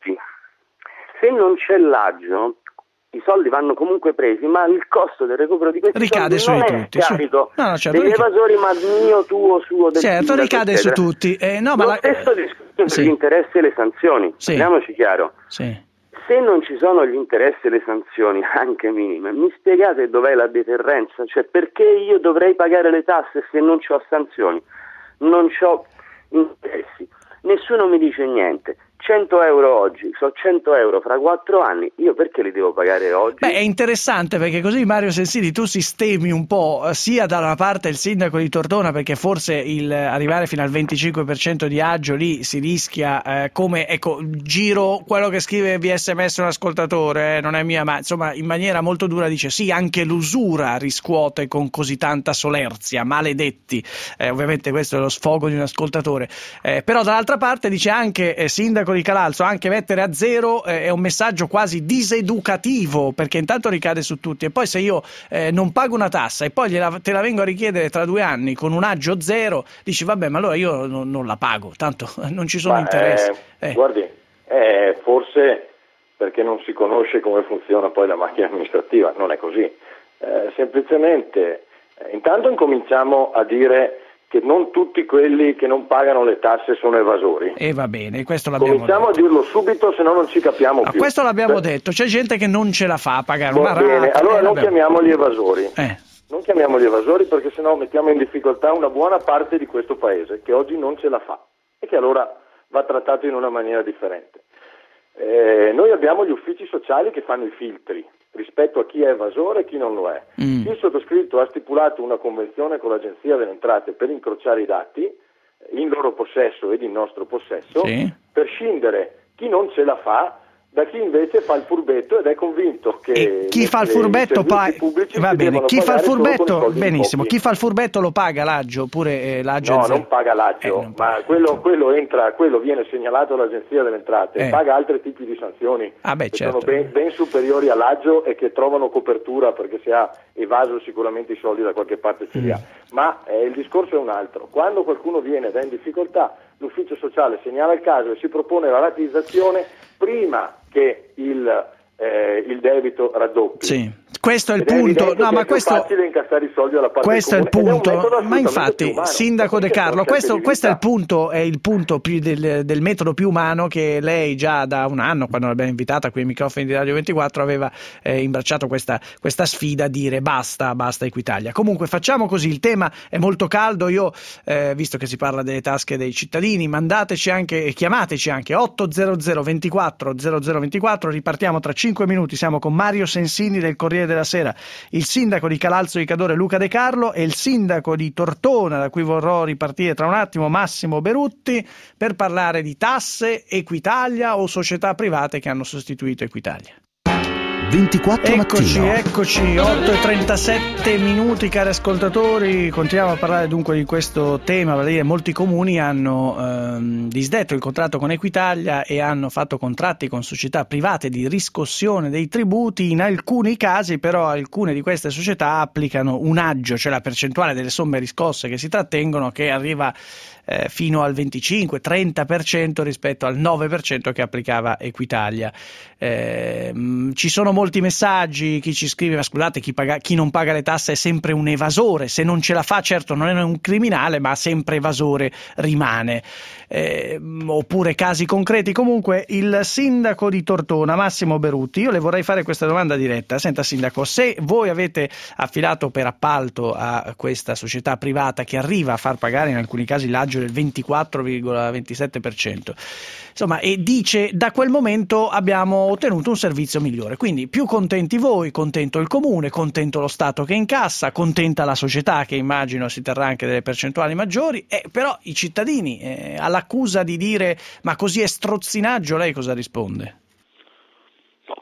Se non c'è l'aggio, i soldi vanno comunque presi, ma il costo del recupero di questi ricade soldi non su è tutti, carico su... no, no, certo, degli ricade. evasori, ma mio, tuo, suo, del certo, sindaco, ricade eccetera. su tutti. Eh, no, ma Lo la... stesso discorso per sì. gli interessi e le sanzioni, sì. parliamoci chiaro. Sì. Se non ci sono gli interessi e le sanzioni, anche minime, mi spiegate dov'è la deterrenza? Cioè, perché io dovrei pagare le tasse se non ho sanzioni, non ho interessi? Nessuno mi dice niente. cento euro oggi, so cento euro fra quattro anni, io perché li devo pagare oggi? Beh, è interessante, perché così, Mario Sensini, tu sistemi un po' sia da una parte il sindaco di Tortona, perché forse il arrivare fino al venticinque per cento di aggio lì si rischia, eh, come, ecco, giro quello che scrive via sms un ascoltatore, eh, non è mia, ma insomma in maniera molto dura dice sì, anche l'usura riscuote con così tanta solerzia, maledetti, eh, ovviamente questo è lo sfogo di un ascoltatore, eh, però dall'altra parte dice anche eh, sindaco di Calalzo, anche mettere a zero eh, è un messaggio quasi diseducativo, perché intanto ricade su tutti, e poi se io eh, non pago una tassa e poi gliela, te la vengo a richiedere tra due anni con un aggio zero, dici vabbè, ma allora io non, non la pago, tanto non ci sono ma, interessi. Eh, eh. Guardi, eh, forse perché non si conosce come funziona poi la macchina amministrativa, non è così. Eh, semplicemente, eh, intanto incominciamo a dire che non tutti quelli che non pagano le tasse sono evasori. E va bene, questo l'abbiamo Cominciamo detto. a dirlo subito, se no non ci capiamo no, più. Questo l'abbiamo Beh, detto, c'è gente che non ce la fa a pagare va una bene, rata. allora eh, non vabbè. chiamiamoli evasori. Eh. Non chiamiamoli evasori, perché sennò mettiamo in difficoltà una buona parte di questo paese che oggi non ce la fa e che allora va trattato in una maniera differente. Eh, noi abbiamo gli uffici sociali che fanno i filtri rispetto a chi è evasore e chi non lo è. Mm. Il sottoscritto ha stipulato una convenzione con l'Agenzia delle Entrate per incrociare i dati in loro possesso ed in nostro possesso, sì, per scindere chi non ce la fa da chi invece fa il furbetto ed è convinto che e chi fa il furbetto pa- va bene, chi fa il furbetto benissimo, chi fa il furbetto lo paga l'Agio oppure eh, l'Agio no, non paga l'Agio, eh, non paga. ma quello, quello entra, quello viene segnalato all'Agenzia delle Entrate, eh. paga altri tipi di sanzioni ah, beh, che certo. sono ben, ben superiori all'Agio e che trovano copertura perché se ha evaso sicuramente i soldi da qualche parte ce li ha. Mm. Ma eh, il discorso è un altro, quando qualcuno viene ed è in difficoltà l'ufficio sociale segnala il caso e si propone la rateizzazione prima che il, eh, il debito raddoppi. Sì. Questo è il Ed punto. È no, ma è questo, facile incassare i soldi alla parte questo è il punto. È ma infatti, umano, Sindaco De Carlo, questo, questo è il punto, è il punto più del, del metodo più umano che lei già da un anno, quando l'abbiamo invitata qui ai microfoni di Radio ventiquattro, aveva eh, imbracciato questa, questa sfida a dire basta, basta Equitalia. Comunque facciamo così, il tema è molto caldo. Io, eh, visto che si parla delle tasche dei cittadini, mandateci anche, chiamateci anche otto zero zero ventiquattro zero zero ventiquattro. Ripartiamo tra cinque minuti. Siamo con Mario Sensini del Corriere della Sera, il sindaco di Calalzo di Cadore Luca De Carlo e il sindaco di Tortona, da cui vorrò ripartire tra un attimo, Massimo Berutti, per parlare di tasse, Equitalia o società private che hanno sostituito Equitalia. ventiquattro Eccoci, mattino. eccoci, otto e trentasette minuti, cari ascoltatori. Continuiamo a parlare dunque di questo tema. Vale dire, molti comuni hanno ehm, disdetto il contratto con Equitalia e hanno fatto contratti con società private di riscossione dei tributi. In alcuni casi però alcune di queste società applicano un aggio, cioè la percentuale delle somme riscosse che si trattengono, che arriva eh, fino al venticinque trenta per cento rispetto al nove per cento che applicava Equitalia. Eh, ci sono molti messaggi, chi ci scrive: ma scusate, chi, paga, chi non paga le tasse è sempre un evasore, se non ce la fa certo non è un criminale ma sempre evasore rimane. Eh, oppure casi concreti. Comunque il sindaco di Tortona, Massimo Berutti, io le vorrei fare questa domanda diretta. Senta sindaco, se voi avete affidato per appalto a questa società privata che arriva a far pagare in alcuni casi l'aggio del ventiquattro virgola ventisette per cento, insomma, e dice da quel momento abbiamo ottenuto un servizio migliore, quindi più contenti voi, contento il comune, contento lo Stato che incassa, contenta la società che immagino si terrà anche delle percentuali maggiori, eh, però i cittadini eh, all'accusa di dire ma così è strozzinaggio, lei cosa risponde? No,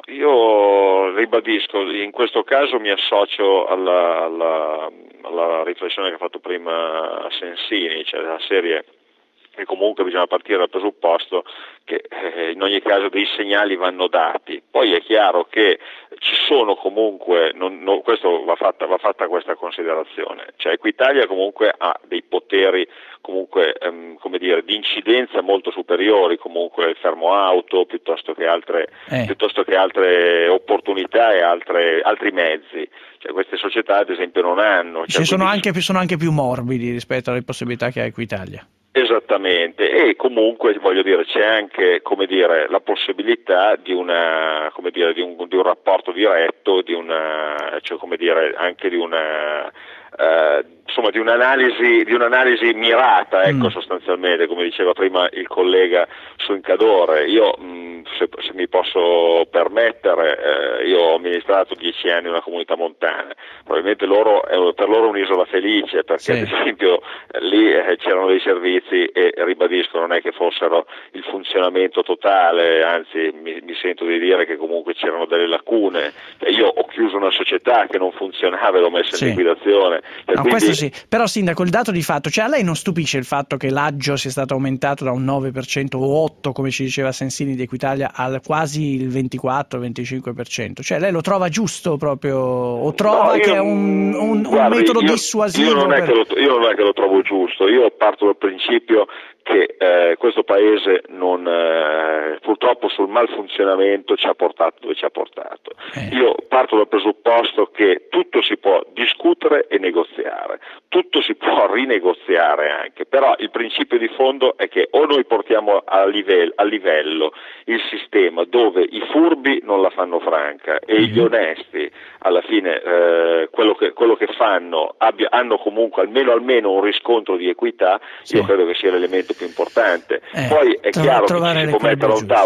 io ribadisco, in questo caso mi associo alla, alla, alla riflessione che ha fatto prima Sensini, cioè la serie che comunque bisogna partire dal presupposto che eh, in ogni caso dei segnali vanno dati. Poi è chiaro che ci sono comunque, non, non, questo va fatta, va fatta questa considerazione, cioè Equitalia comunque ha dei poteri comunque ehm, come dire di incidenza molto superiori, comunque il fermo auto piuttosto che altre, eh. piuttosto che altre opportunità e altre, altri mezzi. Cioè, queste società ad esempio non hanno. Cioè, Ci sono, quindi... anche, sono anche più morbidi rispetto alle possibilità che ha Equitalia. Esattamente, e comunque voglio dire c'è anche come dire la possibilità di una come dire di un, di un rapporto diretto, di una cioè come dire anche di una uh, insomma di un'analisi di un'analisi mirata, ecco, mm. sostanzialmente, come diceva prima il collega su Incadore. Io mh, se, se mi posso permettere, eh, io ho amministrato dieci anni una comunità montana, probabilmente loro è per loro un'isola felice, perché sì. ad esempio lì eh, c'erano dei servizi e ribadisco non è che fossero il funzionamento totale, anzi mi, mi sento di dire che comunque c'erano delle lacune. Io ho chiuso una società che non funzionava e l'ho messa sì. in liquidazione. No, quindi... questo sì, però sindaco, il dato di fatto, cioè a lei non stupisce il fatto che l'aggio sia stato aumentato da un nove per cento o otto, come ci diceva Sensini di Equitalia, al quasi il ventiquattro venticinque per cento? Cioè lei lo trova giusto proprio o trova no, io, che è un, un, guardi, un metodo io, dissuasivo? Io non, per... è che lo, io non è che lo trovo giusto, io parto dal principio che eh, questo paese non, eh, purtroppo sul malfunzionamento ci ha portato dove ci ha portato. Eh. Io parto dal presupposto che tutto si può discutere e negoziare, tutto si può rinegoziare anche, però il principio di fondo è che o noi portiamo a livello, a livello il sistema dove i furbi non la fanno franca e mm-hmm. gli onesti alla fine eh, quello, che, quello che fanno abbia, hanno comunque almeno, almeno un riscontro di equità, sì. io credo che sia l'elemento più importante. Eh, Poi è chiaro che ci si può mettere a un tavolo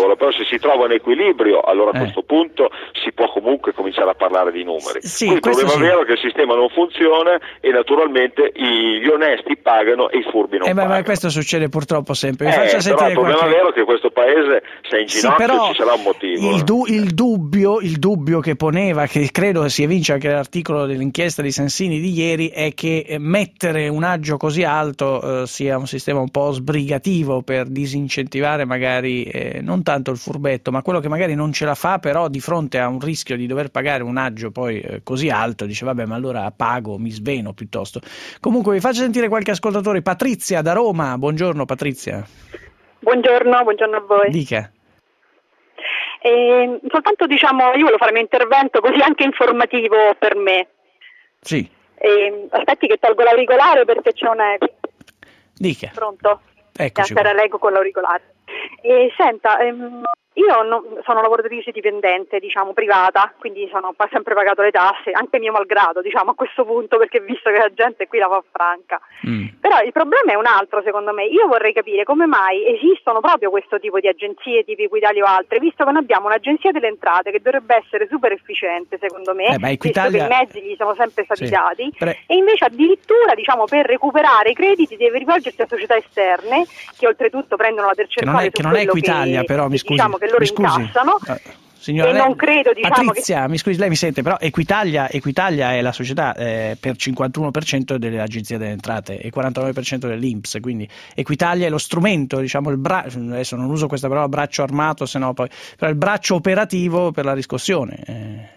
favorevole, però se si trova un equilibrio allora a eh. questo punto si può comunque cominciare a parlare di numeri. Sì, il problema sì. vero è che il sistema non funziona e naturalmente i, gli onesti pagano e i furbi non eh, pagano. Ma questo succede purtroppo sempre. Vi Eh, faccio però sentire il problema qualche... vero è che questo paese se è in ginocchio sì, però ci sarà un motivo. Il, du- il, dubbio, il dubbio che poneva, che credo si evince anche dall'articolo dell'inchiesta di Sansini di ieri, è che mettere un aggio così alto eh, sia un sistema un po' sbrigativo per disincentivare magari eh, non tanto il furbetto, ma quello che magari non ce la fa, però di fronte a un rischio di dover pagare un aggio poi eh, così alto dice vabbè, ma allora pago, mi sveno piuttosto. Comunque vi faccio sentire qualche ascoltatore. Patrizia da Roma, buongiorno Patrizia. Buongiorno, buongiorno a voi. Dica. Eh, soltanto diciamo, io volevo fare un intervento così anche informativo per me. Sì. Eh, aspetti che tolgo l'auricolare perché c'è un eco. Dica. Pronto? Eccoci. C'era l'eco con l'auricolare. E senta, ehm, io no, sono lavoratrice dipendente, diciamo, privata, quindi sono, ho sempre pagato le tasse, anche mio malgrado, diciamo, a questo punto, perché visto che la gente qui la fa franca. Mm. Però il problema è un altro, secondo me. Io vorrei capire come mai esistono proprio questo tipo di agenzie, tipo Equitalia o altre, visto che noi abbiamo un'agenzia delle entrate che dovrebbe essere super efficiente, secondo me, eh, Equitalia... visto che i mezzi gli sono sempre stati sì. dati, Pre... e invece addirittura, diciamo, per recuperare i crediti deve rivolgersi a società esterne, che oltretutto prendono la percentuale che non è, che non è Equitalia, che, però mi scusi, diciamo, che loro mi scusi. incassano. Uh, signora, e lei, non credo, diciamo, Patrizia, che... mi scusi, lei mi sente, però Equitalia, Equitalia è la società eh, per cinquantuno per cento delle agenzie delle entrate e quarantanove per cento dell'I N P S, quindi Equitalia è lo strumento, diciamo, il bra... adesso non uso questa parola braccio armato, se no poi, però il braccio operativo per la riscossione. Eh.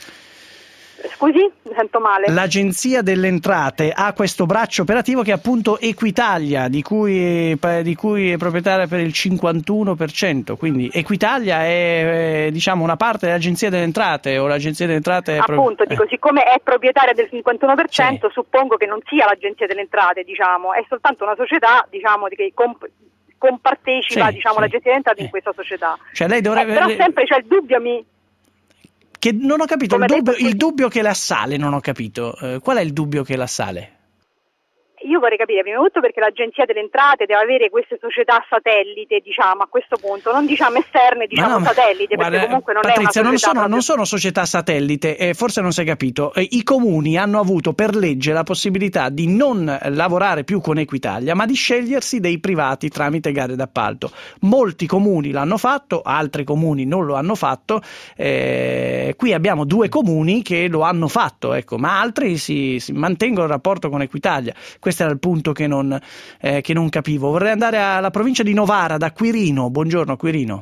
Scusi, mi sento male. L'Agenzia delle Entrate ha questo braccio operativo che è appunto Equitalia, di cui, di cui è proprietaria per il cinquantuno per cento, quindi Equitalia è, è diciamo una parte dell'Agenzia delle Entrate o l'Agenzia delle Entrate è appunto, pro... dico, eh. siccome è proprietaria del cinquantuno per cento, sì. suppongo che non sia l'Agenzia delle Entrate, diciamo, è soltanto una società, diciamo, che comp- compartecipa, sì, diciamo, sì. l'Agenzia delle Entrate eh. in questa società. Cioè lei dovrebbe... Eh, però sempre c'è il dubbio, mi... Che non ho capito, il dubbio, il dubbio che l'assale, non ho capito. Eh, qual è il dubbio che l'assale? Io vorrei capire, prima di tutto, perché l'Agenzia delle Entrate deve avere queste società satellite, diciamo, a questo punto, non diciamo esterne, diciamo no, satellite, guarda, perché comunque non Patrizia, è una società non sono, proprio... non sono società satellite, eh, forse non si è capito. Eh, I comuni hanno avuto per legge la possibilità di non lavorare più con Equitalia, ma di scegliersi dei privati tramite gare d'appalto. Molti comuni l'hanno fatto, altri comuni non lo hanno fatto. Eh, qui abbiamo due comuni che lo hanno fatto, ecco, ma altri si, si mantengono il rapporto con Equitalia. Questo era il punto che non, eh, che non capivo. Vorrei andare alla provincia di Novara, da Quirino. Buongiorno Quirino.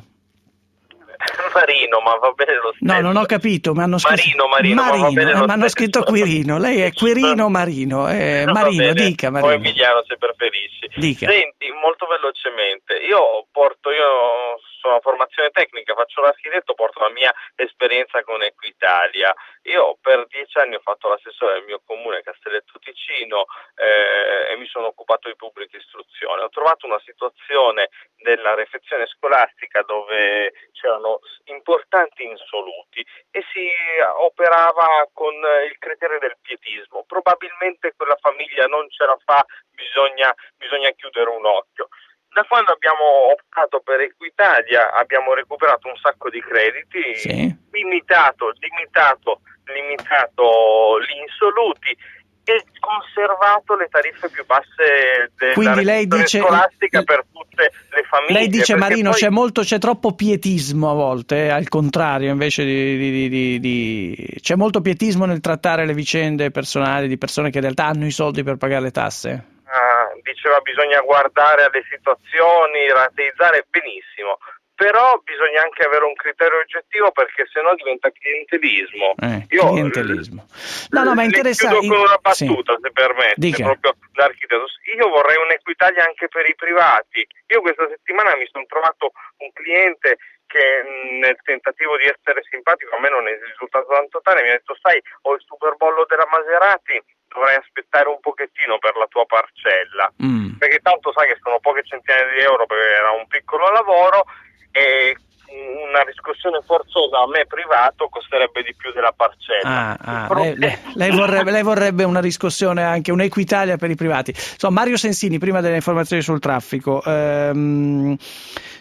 Marino, ma va bene lo stesso. No, non ho capito, mi hanno scritto Marino, Marino, Marino, ma va bene eh, lo mi hanno stesso. scritto Quirino. Lei è Quirino Marino. Eh, no, Marino, dica Marino. O Emiliano se preferisci. Dica. Senti, molto velocemente. Io porto, io sono a formazione tecnica, faccio l'architetto, porto la mia esperienza con Equitalia. Io per dieci anni ho fatto l'assessore del mio comune Castelletto Ticino eh, e mi sono occupato di pubblica istruzione. Ho trovato una situazione della refezione scolastica dove c'erano importanti insoluti e si operava con il criterio del pietismo. Probabilmente quella famiglia non ce la fa, bisogna, bisogna chiudere un occhio. Da quando abbiamo optato per Equitalia abbiamo recuperato un sacco di crediti, sì. limitato, limitato, limitato gli insoluti e conservato le tariffe più basse della Quindi lei dice, scolastica per tutte le famiglie. Lei dice Marino poi... c'è molto, c'è troppo pietismo a volte, eh, al contrario invece di, di, di, di... c'è molto pietismo nel trattare le vicende personali di persone che in realtà hanno i soldi per pagare le tasse? Ah, diceva bisogna guardare alle situazioni, rateizzare benissimo, però bisogna anche avere un criterio oggettivo perché sennò diventa clientelismo. Eh, Io clientelismo. No, no, ma interessante. Chiudo con una battuta, sì. Se permette, Dica. proprio l'architetto. Io vorrei un'Equitalia anche per i privati. Io questa settimana mi sono trovato un cliente che nel tentativo di essere simpatico, a me non è risultato tanto tale, mi ha detto sai, ho il superbollo della Maserati, dovrei aspettare un pochettino per la tua parcella, mm. perché tanto sai che sono poche centinaia di euro perché era un piccolo lavoro e una riscossione forzosa a me privato costerebbe di più della parcella. Ah, ah, lei, lei, lei, vorrebbe, lei vorrebbe una riscossione, anche un'Equitalia per i privati. So, Mario Sensini, prima delle informazioni sul traffico, ehm,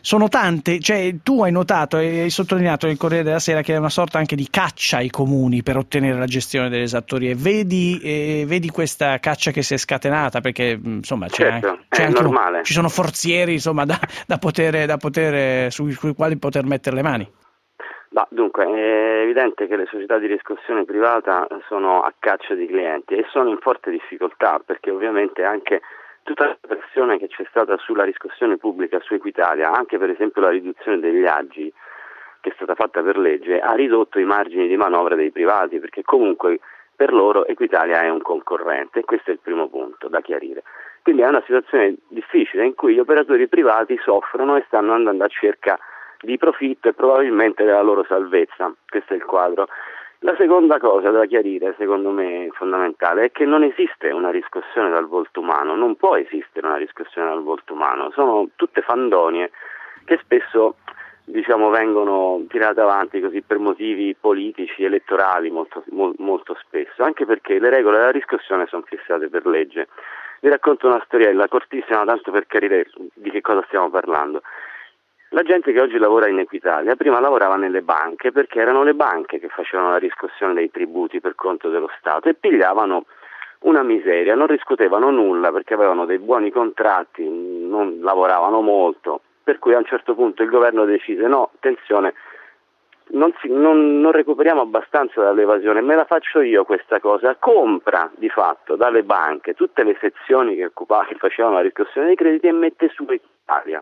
sono tante, cioè tu hai notato e hai sottolineato nel Corriere della Sera che è una sorta anche di caccia ai comuni per ottenere la gestione delle esattorie. Vedi, eh, vedi questa caccia che si è scatenata, perché insomma c'è, certo, anche, c'è è anche normale. Un, ci sono forzieri insomma da, da poter, da poter sui, sui quali poter mettere le mani. Ma dunque, è evidente che le società di riscossione privata sono a caccia di clienti e sono in forte difficoltà, perché ovviamente anche tutta la pressione che c'è stata sulla riscossione pubblica su Equitalia, anche per esempio la riduzione degli aggi che è stata fatta per legge, ha ridotto i margini di manovra dei privati, perché comunque per loro Equitalia è un concorrente, e questo è il primo punto da chiarire. Quindi è una situazione difficile in cui gli operatori privati soffrono e stanno andando a cerca di profitto e probabilmente della loro salvezza. Questo è il quadro. La seconda cosa da chiarire, secondo me fondamentale, è che non esiste una riscossione dal volto umano, non può esistere una riscossione dal volto umano, sono tutte fandonie che spesso diciamo vengono tirate avanti così per motivi politici, elettorali molto, mo, molto spesso, anche perché le regole della riscossione sono fissate per legge. Vi racconto una storiella cortissima, tanto per chiarire di che cosa stiamo parlando. La gente che oggi lavora in Equitalia prima lavorava nelle banche, perché erano le banche che facevano la riscossione dei tributi per conto dello Stato e pigliavano una miseria, non riscuotevano nulla perché avevano dei buoni contratti, non lavoravano molto, per cui a un certo punto il governo decise no, attenzione, non, si, non, non recuperiamo abbastanza dall'evasione, me la faccio io questa cosa, compra di fatto dalle banche tutte le sezioni che, occupavano, che facevano la riscossione dei crediti e mette su Equitalia.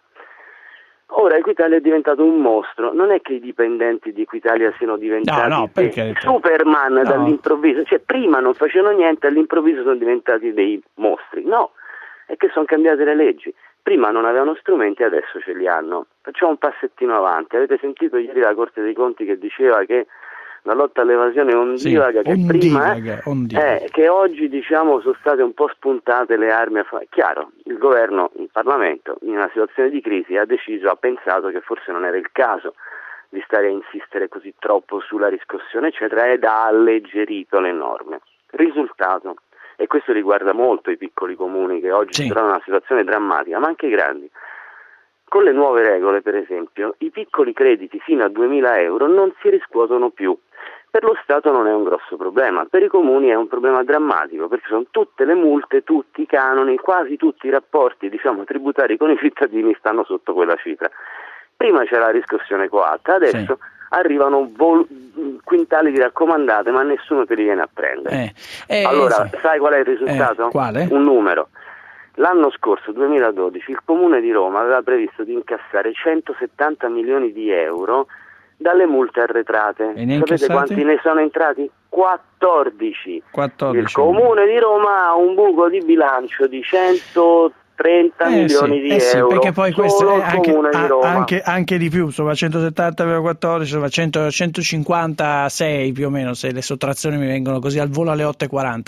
Ora Equitalia è diventato un mostro, non è che i dipendenti di Equitalia siano diventati no, no, perché... Superman no. dall'improvviso, cioè prima non facevano niente, all'improvviso sono diventati dei mostri, no, è che sono cambiate le leggi, prima non avevano strumenti, adesso ce li hanno. Facciamo un passettino avanti, avete sentito ieri la Corte dei Conti che diceva che la lotta all'evasione ondivaga, sì, che ondivaga, prima ondivaga. Eh, che oggi diciamo sono state un po' spuntate le armi a fare. Chiaro, il governo, il Parlamento in una situazione di crisi ha deciso, ha pensato che forse non era il caso di stare a insistere così troppo sulla riscossione eccetera, ed ha alleggerito le norme. Risultato, e questo riguarda molto i piccoli comuni che oggi sì. si trovano in una situazione drammatica, ma anche i grandi. Con le nuove regole, per esempio, i piccoli crediti fino a duemila euro non si riscuotono più. Per lo Stato non è un grosso problema, per i comuni è un problema drammatico, perché sono tutte le multe, tutti i canoni, quasi tutti i rapporti diciamo, tributari con i cittadini stanno sotto quella cifra. Prima c'era la riscossione coatta, adesso sì. arrivano vol- quintali di raccomandate, ma nessuno te li viene a prendere. Eh, eh, allora, sì. sai qual è il risultato? Eh, quale? Un numero. L'anno scorso, duemiladodici, il Comune di Roma aveva previsto di incassare centosettanta milioni di euro dalle multe arretrate. Sapete quanti ne sono entrati? quattordici. quattordici. Il Comune di Roma ha un buco di bilancio di centotrenta eh milioni sì, di eh sì, euro. Perché poi questo è anche, Comune di Roma. Anche, anche di più, insomma centosettanta meno quattordici, insomma cento, centocinquantasei più o meno, se le sottrazioni mi vengono così al volo alle otto e quaranta.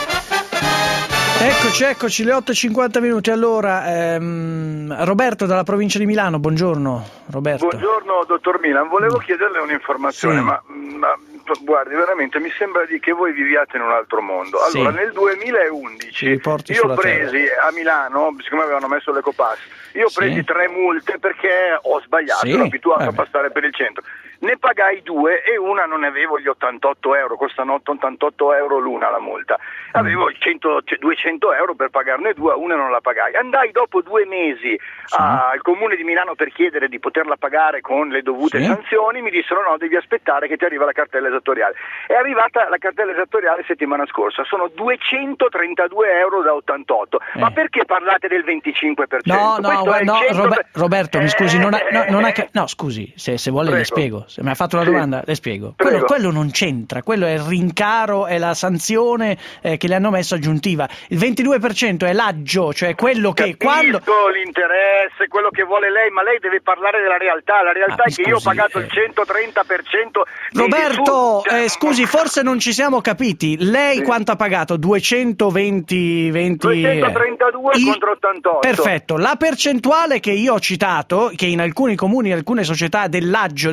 Eccoci, eccoci, le otto e cinquanta minuti. Allora, ehm, Roberto dalla provincia di Milano, buongiorno Roberto. Buongiorno dottor Milan, volevo chiederle un'informazione, sì. ma, ma guardi, veramente mi sembra di che voi viviate in un altro mondo. Allora, sì. nel duemilaundici io presi terra. a Milano, siccome avevano messo l'Ecopass, io ho presi sì. tre multe perché ho sbagliato, sì. ero abituato eh a passare per il centro. Ne pagai due e una non avevo gli ottantotto euro, costano ottantotto euro l'una la multa. Avevo cento, duecento euro per pagarne due, una non la pagai. Andai dopo due mesi sì. al Comune di Milano per chiedere di poterla pagare con le dovute sì. sanzioni, mi dissero no, devi aspettare che ti arriva la cartella esattoriale. È arrivata la cartella esattoriale settimana scorsa, sono duecentotrentadue euro da ottantotto. Eh. Ma perché parlate del venticinque per cento? No, no, no cento... Rober- Roberto, mi scusi, non ha, no, non ha, no, scusi, se, se vuole Prego. le spiego. Se mi ha fatto una sì. domanda, le spiego. Quello, quello non c'entra, quello è il rincaro, è la sanzione eh, che le hanno messo aggiuntiva. Il ventidue per cento è l'aggio, cioè quello che Capisco quando l'interesse, quello che vuole lei, ma lei deve parlare della realtà. La realtà ah, è che scusi, io ho pagato eh... il centotrenta per cento. Roberto, cioè... eh, scusi, forse non ci siamo capiti. Lei sì. quanto ha pagato? duecentoventi venti duecentotrentadue I... contro ottantotto. Perfetto. La percentuale che io ho citato, che in alcuni comuni, in alcune società dell'aggio del venticinque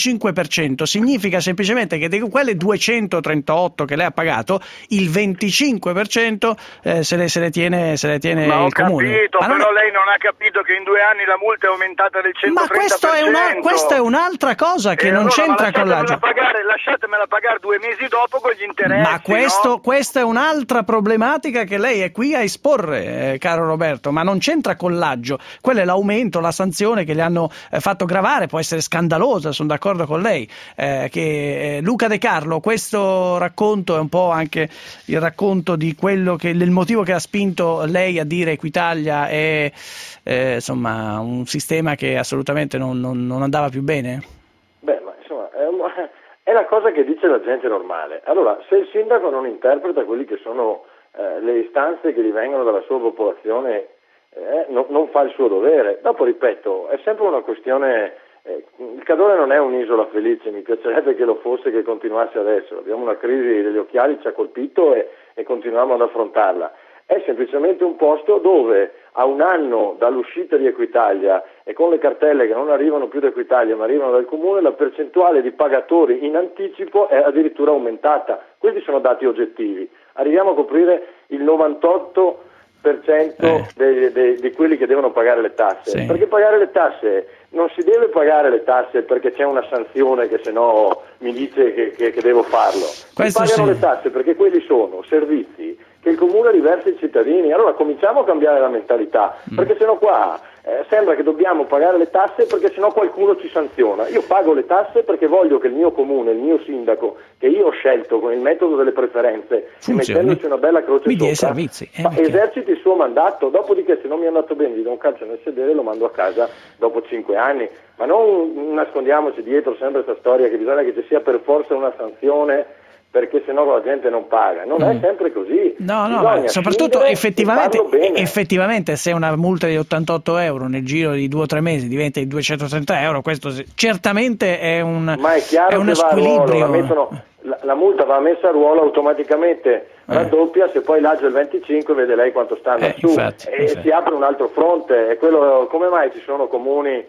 venticinque per cento significa semplicemente che di quelle duecentotrentotto che lei ha pagato, il venticinque per cento eh, se, le, se le tiene, se le tiene Ma ho il comune. capito, Ma però è... lei non ha capito che in due anni la multa è aumentata del centotrenta per cento. Ma questo è una, questa è un'altra cosa che e non allora, c'entra con l'aggio. Pagare, lasciatemela pagare due mesi dopo con gli interessi. Ma questo, no? questa è un'altra problematica che lei è qui a esporre, eh, caro Roberto, ma non c'entra con l'aggio. Quello è l'aumento, la sanzione che le hanno eh, fatto gravare, può essere scandalosa, sono d'accordo con lei. Eh, che eh, Luca De Carlo, questo racconto è un po' anche il racconto di quello che, del motivo che ha spinto lei a dire Equitalia è eh, insomma un sistema che assolutamente non, non, non andava più bene? Beh, ma insomma è, un, è la cosa che dice la gente normale. Allora, se il sindaco non interpreta quelli che sono eh, le istanze che gli vengono dalla sua popolazione, eh, no, non fa il suo dovere. Dopo, ripeto, è sempre una questione. Eh, il Cadore non è un'isola felice, mi piacerebbe che lo fosse, che continuasse adesso. Abbiamo una crisi degli occhiali, ci ha colpito e, e continuiamo ad affrontarla. È semplicemente un posto dove a un anno dall'uscita di Equitalia e con le cartelle che non arrivano più da Equitalia ma arrivano dal Comune, la percentuale di pagatori in anticipo è addirittura aumentata. Questi sono dati oggettivi. Arriviamo a coprire il novantotto per cento eh. dei, dei, di quelli che devono pagare le tasse. Sì. Perché pagare le tasse non si deve pagare le tasse perché c'è una sanzione che se no mi dice che, che, che devo farlo. Questo si pagano sì. le tasse perché quelli sono servizi che il Comune riversa ai cittadini. Allora cominciamo a cambiare la mentalità, mm. perché sennò qua eh, sembra che dobbiamo pagare le tasse perché sennò qualcuno ci sanziona. Io pago le tasse perché voglio che il mio Comune, il mio sindaco, che io ho scelto con il metodo delle preferenze, e mettendoci una bella croce mi dia sopra, servizi, eh, ma eserciti il suo mandato. Dopodiché, se non mi è andato bene, gli do un calcio nel sedere e lo mando a casa dopo cinque anni. Ma non nascondiamoci dietro sempre questa storia che bisogna che ci sia per forza una sanzione perché sennò la gente non paga. Non mm. è sempre così. No, no, ma soprattutto effettivamente, effettivamente se una multa di ottantotto euro nel giro di due o tre mesi diventa di duecentotrenta euro, questo certamente è un, ma è chiaro è un che squilibrio. Va a ruolo, la, mettono, la, la multa va messa a ruolo automaticamente, eh. raddoppia, se poi l'aggio è il venticinque vede lei quanto stanno eh, su infatti, e infatti. si apre un altro fronte. E quello, come mai ci sono comuni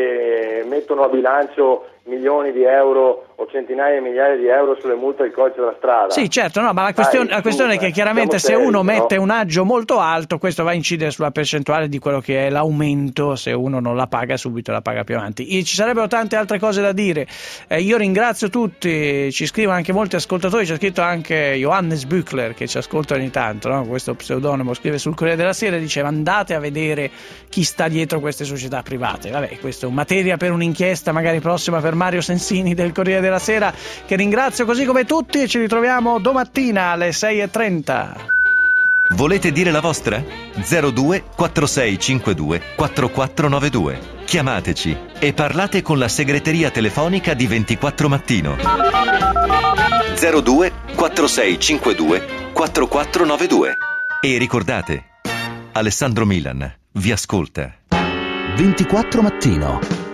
che mettono a bilancio milioni di euro o centinaia di migliaia di euro sulle multe del codice della strada? Sì, certo, no, ma la questione, Dai, la questione su, è che chiaramente se seri, uno mette no? un aggio molto alto, questo va a incidere sulla percentuale di quello che è l'aumento, se uno non la paga subito, la paga più avanti. E ci sarebbero tante altre cose da dire. Eh, io ringrazio tutti, ci scrivono anche molti ascoltatori, c'è scritto anche Johannes Buchler che ci ascolta ogni tanto, no? Questo pseudonimo scrive sul Corriere della Sera e diceva andate a vedere chi sta dietro queste società private. Vabbè, questo è materia per un'inchiesta magari prossima per Mario Sensini del Corriere della Sera, che ringrazio così come tutti, e ci ritroviamo domattina alle sei e trenta. Volete dire la vostra? zero due quattro sei cinque due quattro quattro nove due. Chiamateci e parlate con la segreteria telefonica di ventiquattro Mattino. zero due quattro sei cinque due quattro quattro nove due. E ricordate, Alessandro Milan vi ascolta. ventiquattro Mattino.